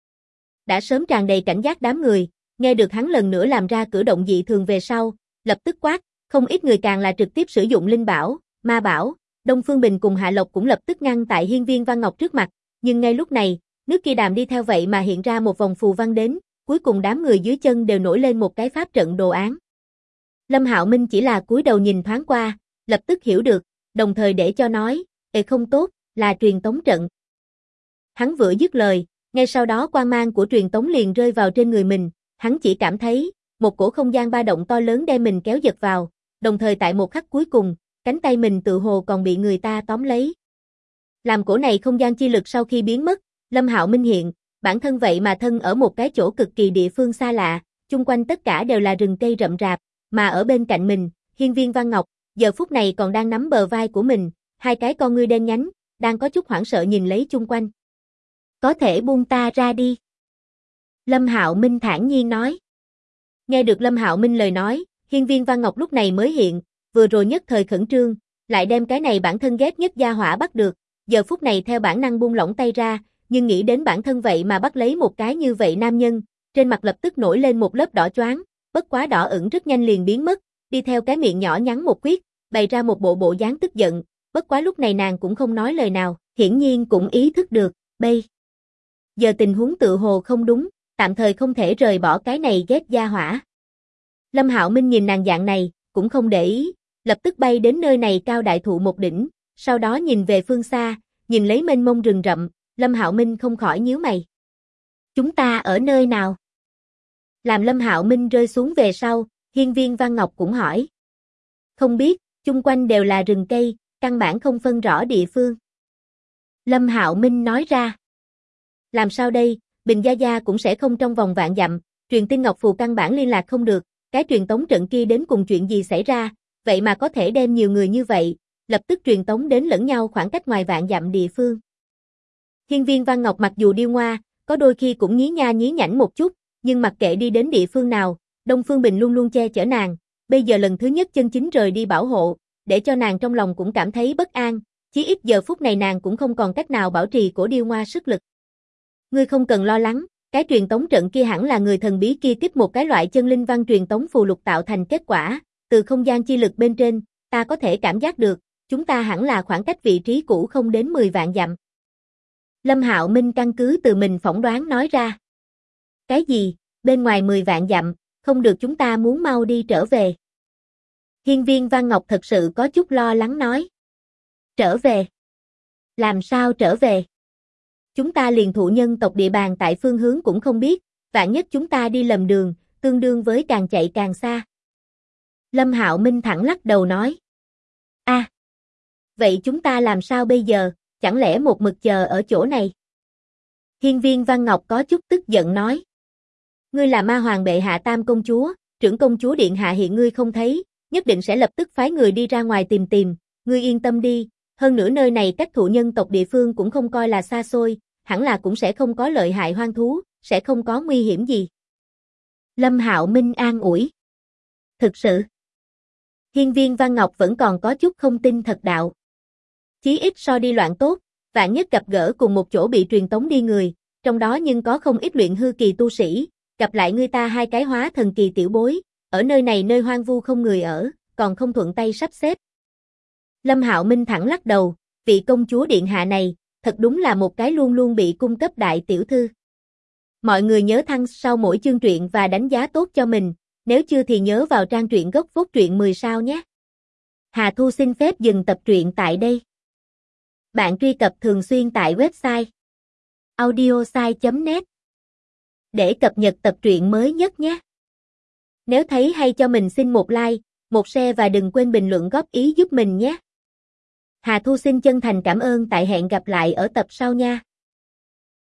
Đã sớm tràn đầy cảnh giác đám người, nghe được hắn lần nữa làm ra cử động dị thường về sau, lập tức quát, không ít người càng là trực tiếp sử dụng linh bảo, ma bảo, Đông Phương Bình cùng Hạ Lộc cũng lập tức ngăn tại Hiên Viên Văn Ngọc trước mặt, nhưng ngay lúc này, nước kia đàm đi theo vậy mà hiện ra một vòng phù văn đến, cuối cùng đám người dưới chân đều nổi lên một cái pháp trận đồ án. Lâm Hạo Minh chỉ là cúi đầu nhìn thoáng qua, lập tức hiểu được, đồng thời để cho nói, không tốt, là truyền tống trận. Hắn vừa dứt lời, ngay sau đó quang mang của truyền tống liền rơi vào trên người mình, hắn chỉ cảm thấy, một cổ không gian ba động to lớn đem mình kéo giật vào, đồng thời tại một khắc cuối cùng, cánh tay mình tự hồ còn bị người ta tóm lấy. Làm cổ này không gian chi lực sau khi biến mất, Lâm Hạo Minh hiện, bản thân vậy mà thân ở một cái chỗ cực kỳ địa phương xa lạ, chung quanh tất cả đều là rừng cây rậm rạp, mà ở bên cạnh mình, Hiên Viên Văn Ngọc, giờ phút này còn đang nắm bờ vai của mình, hai cái con ngươi đen nhánh, đang có chút hoảng sợ nhìn lấy chung quanh. Có thể buông ta ra đi. Lâm Hạo Minh thản nhiên nói. Nghe được Lâm Hạo Minh lời nói, Hiên Viên Văn Ngọc lúc này mới hiện, vừa rồi nhất thời khẩn trương, lại đem cái này bản thân ghét nhất gia hỏa bắt được, giờ phút này theo bản năng buông lỏng tay ra, nhưng nghĩ đến bản thân vậy mà bắt lấy một cái như vậy nam nhân, trên mặt lập tức nổi lên một lớp đỏ choáng, bất quá đỏ ửng rất nhanh liền biến mất, đi theo cái miệng nhỏ nhắn một quyết, bày ra một bộ dáng tức giận, bất quá lúc này nàng cũng không nói lời nào, hiển nhiên cũng ý thức được, bây giờ tình huống tự hồ không đúng, tạm thời không thể rời bỏ cái này ghét gia hỏa. Lâm Hạo Minh nhìn nàng dạng này, cũng không để ý, lập tức bay đến nơi này cao đại thụ một đỉnh, sau đó nhìn về phương xa, nhìn lấy mênh mông rừng rậm, Lâm Hạo Minh không khỏi nhíu mày. Chúng ta ở nơi nào? Làm Lâm Hạo Minh rơi xuống về sau, Hiên Viên Văn Ngọc cũng hỏi. Không biết, chung quanh đều là rừng cây, căn bản không phân rõ địa phương. Lâm Hạo Minh nói ra. Làm sao đây, Bình Gia Gia cũng sẽ không trong vòng vạn dặm, truyền tin ngọc phù căn bản liên lạc không được, cái truyền tống trận kia đến cùng chuyện gì xảy ra, vậy mà có thể đem nhiều người như vậy, lập tức truyền tống đến lẫn nhau khoảng cách ngoài vạn dặm địa phương. Hiên Viên Văn Ngọc mặc dù điêu ngoa, có đôi khi cũng nhí nha nhí nhảnh một chút, nhưng mặc kệ đi đến địa phương nào, Đông Phương Bình luôn luôn che chở nàng, bây giờ lần thứ nhất chân chính rời đi bảo hộ, để cho nàng trong lòng cũng cảm thấy bất an, chí ít giờ phút này nàng cũng không còn cách nào bảo trì cổ điêu ngoa sức lực. Ngươi không cần lo lắng, cái truyền tống trận kia hẳn là người thần bí kia tiếp một cái loại chân linh văn truyền tống phù lục tạo thành kết quả, từ không gian chi lực bên trên, ta có thể cảm giác được, chúng ta hẳn là khoảng cách vị trí cũ không đến 10 vạn dặm. Lâm Hạo Minh căn cứ từ mình phỏng đoán nói ra. Cái gì, bên ngoài 10 vạn dặm, không được chúng ta muốn mau đi trở về. Hiên Viên Văn Ngọc thật sự có chút lo lắng nói. Trở về? Làm sao trở về? Chúng ta liền thụ nhân tộc địa bàn tại phương hướng cũng không biết, vạn nhất chúng ta đi lầm đường, tương đương với càng chạy càng xa. Lâm Hạo Minh thẳng lắc đầu nói. Vậy chúng ta làm sao bây giờ, chẳng lẽ một mực chờ ở chỗ này? Hiên Viên Văn Ngọc có chút tức giận nói. Ngươi là ma hoàng bệ hạ tam công chúa, trưởng công chúa điện hạ hiện ngươi không thấy, nhất định sẽ lập tức phái người đi ra ngoài tìm, ngươi yên tâm đi, hơn nữa nơi này cách thụ nhân tộc địa phương cũng không coi là xa xôi, hẳn là cũng sẽ không có lợi hại hoang thú, sẽ không có nguy hiểm gì. Lâm Hạo Minh an ủi. Thực sự. Hiên Viên Văn Ngọc vẫn còn có chút không tin thật đạo. Chí ít so đi loạn tốt, vạn nhất gặp gỡ cùng một chỗ bị truyền tống đi người, trong đó nhưng có không ít luyện hư kỳ tu sĩ, gặp lại người ta hai cái hóa thần kỳ tiểu bối, ở nơi này nơi hoang vu không người ở, còn không thuận tay sắp xếp. Lâm Hạo Minh thẳng lắc đầu, vị công chúa điện hạ này, thật đúng là một cái luôn luôn bị cung cấp đại tiểu thư. Mọi người nhớ thăng sau mỗi chương truyện và đánh giá tốt cho mình, nếu chưa thì nhớ vào trang truyện gốc phốt truyện 10 sao nhé. Hà Thu xin phép dừng tập truyện tại đây. Bạn truy cập thường xuyên tại website audiosai.net để cập nhật tập truyện mới nhất nhé. Nếu thấy hay cho mình xin một like, một share và đừng quên bình luận góp ý giúp mình nhé. Hà Thu xin chân thành cảm ơn, tại hẹn gặp lại ở tập sau nha.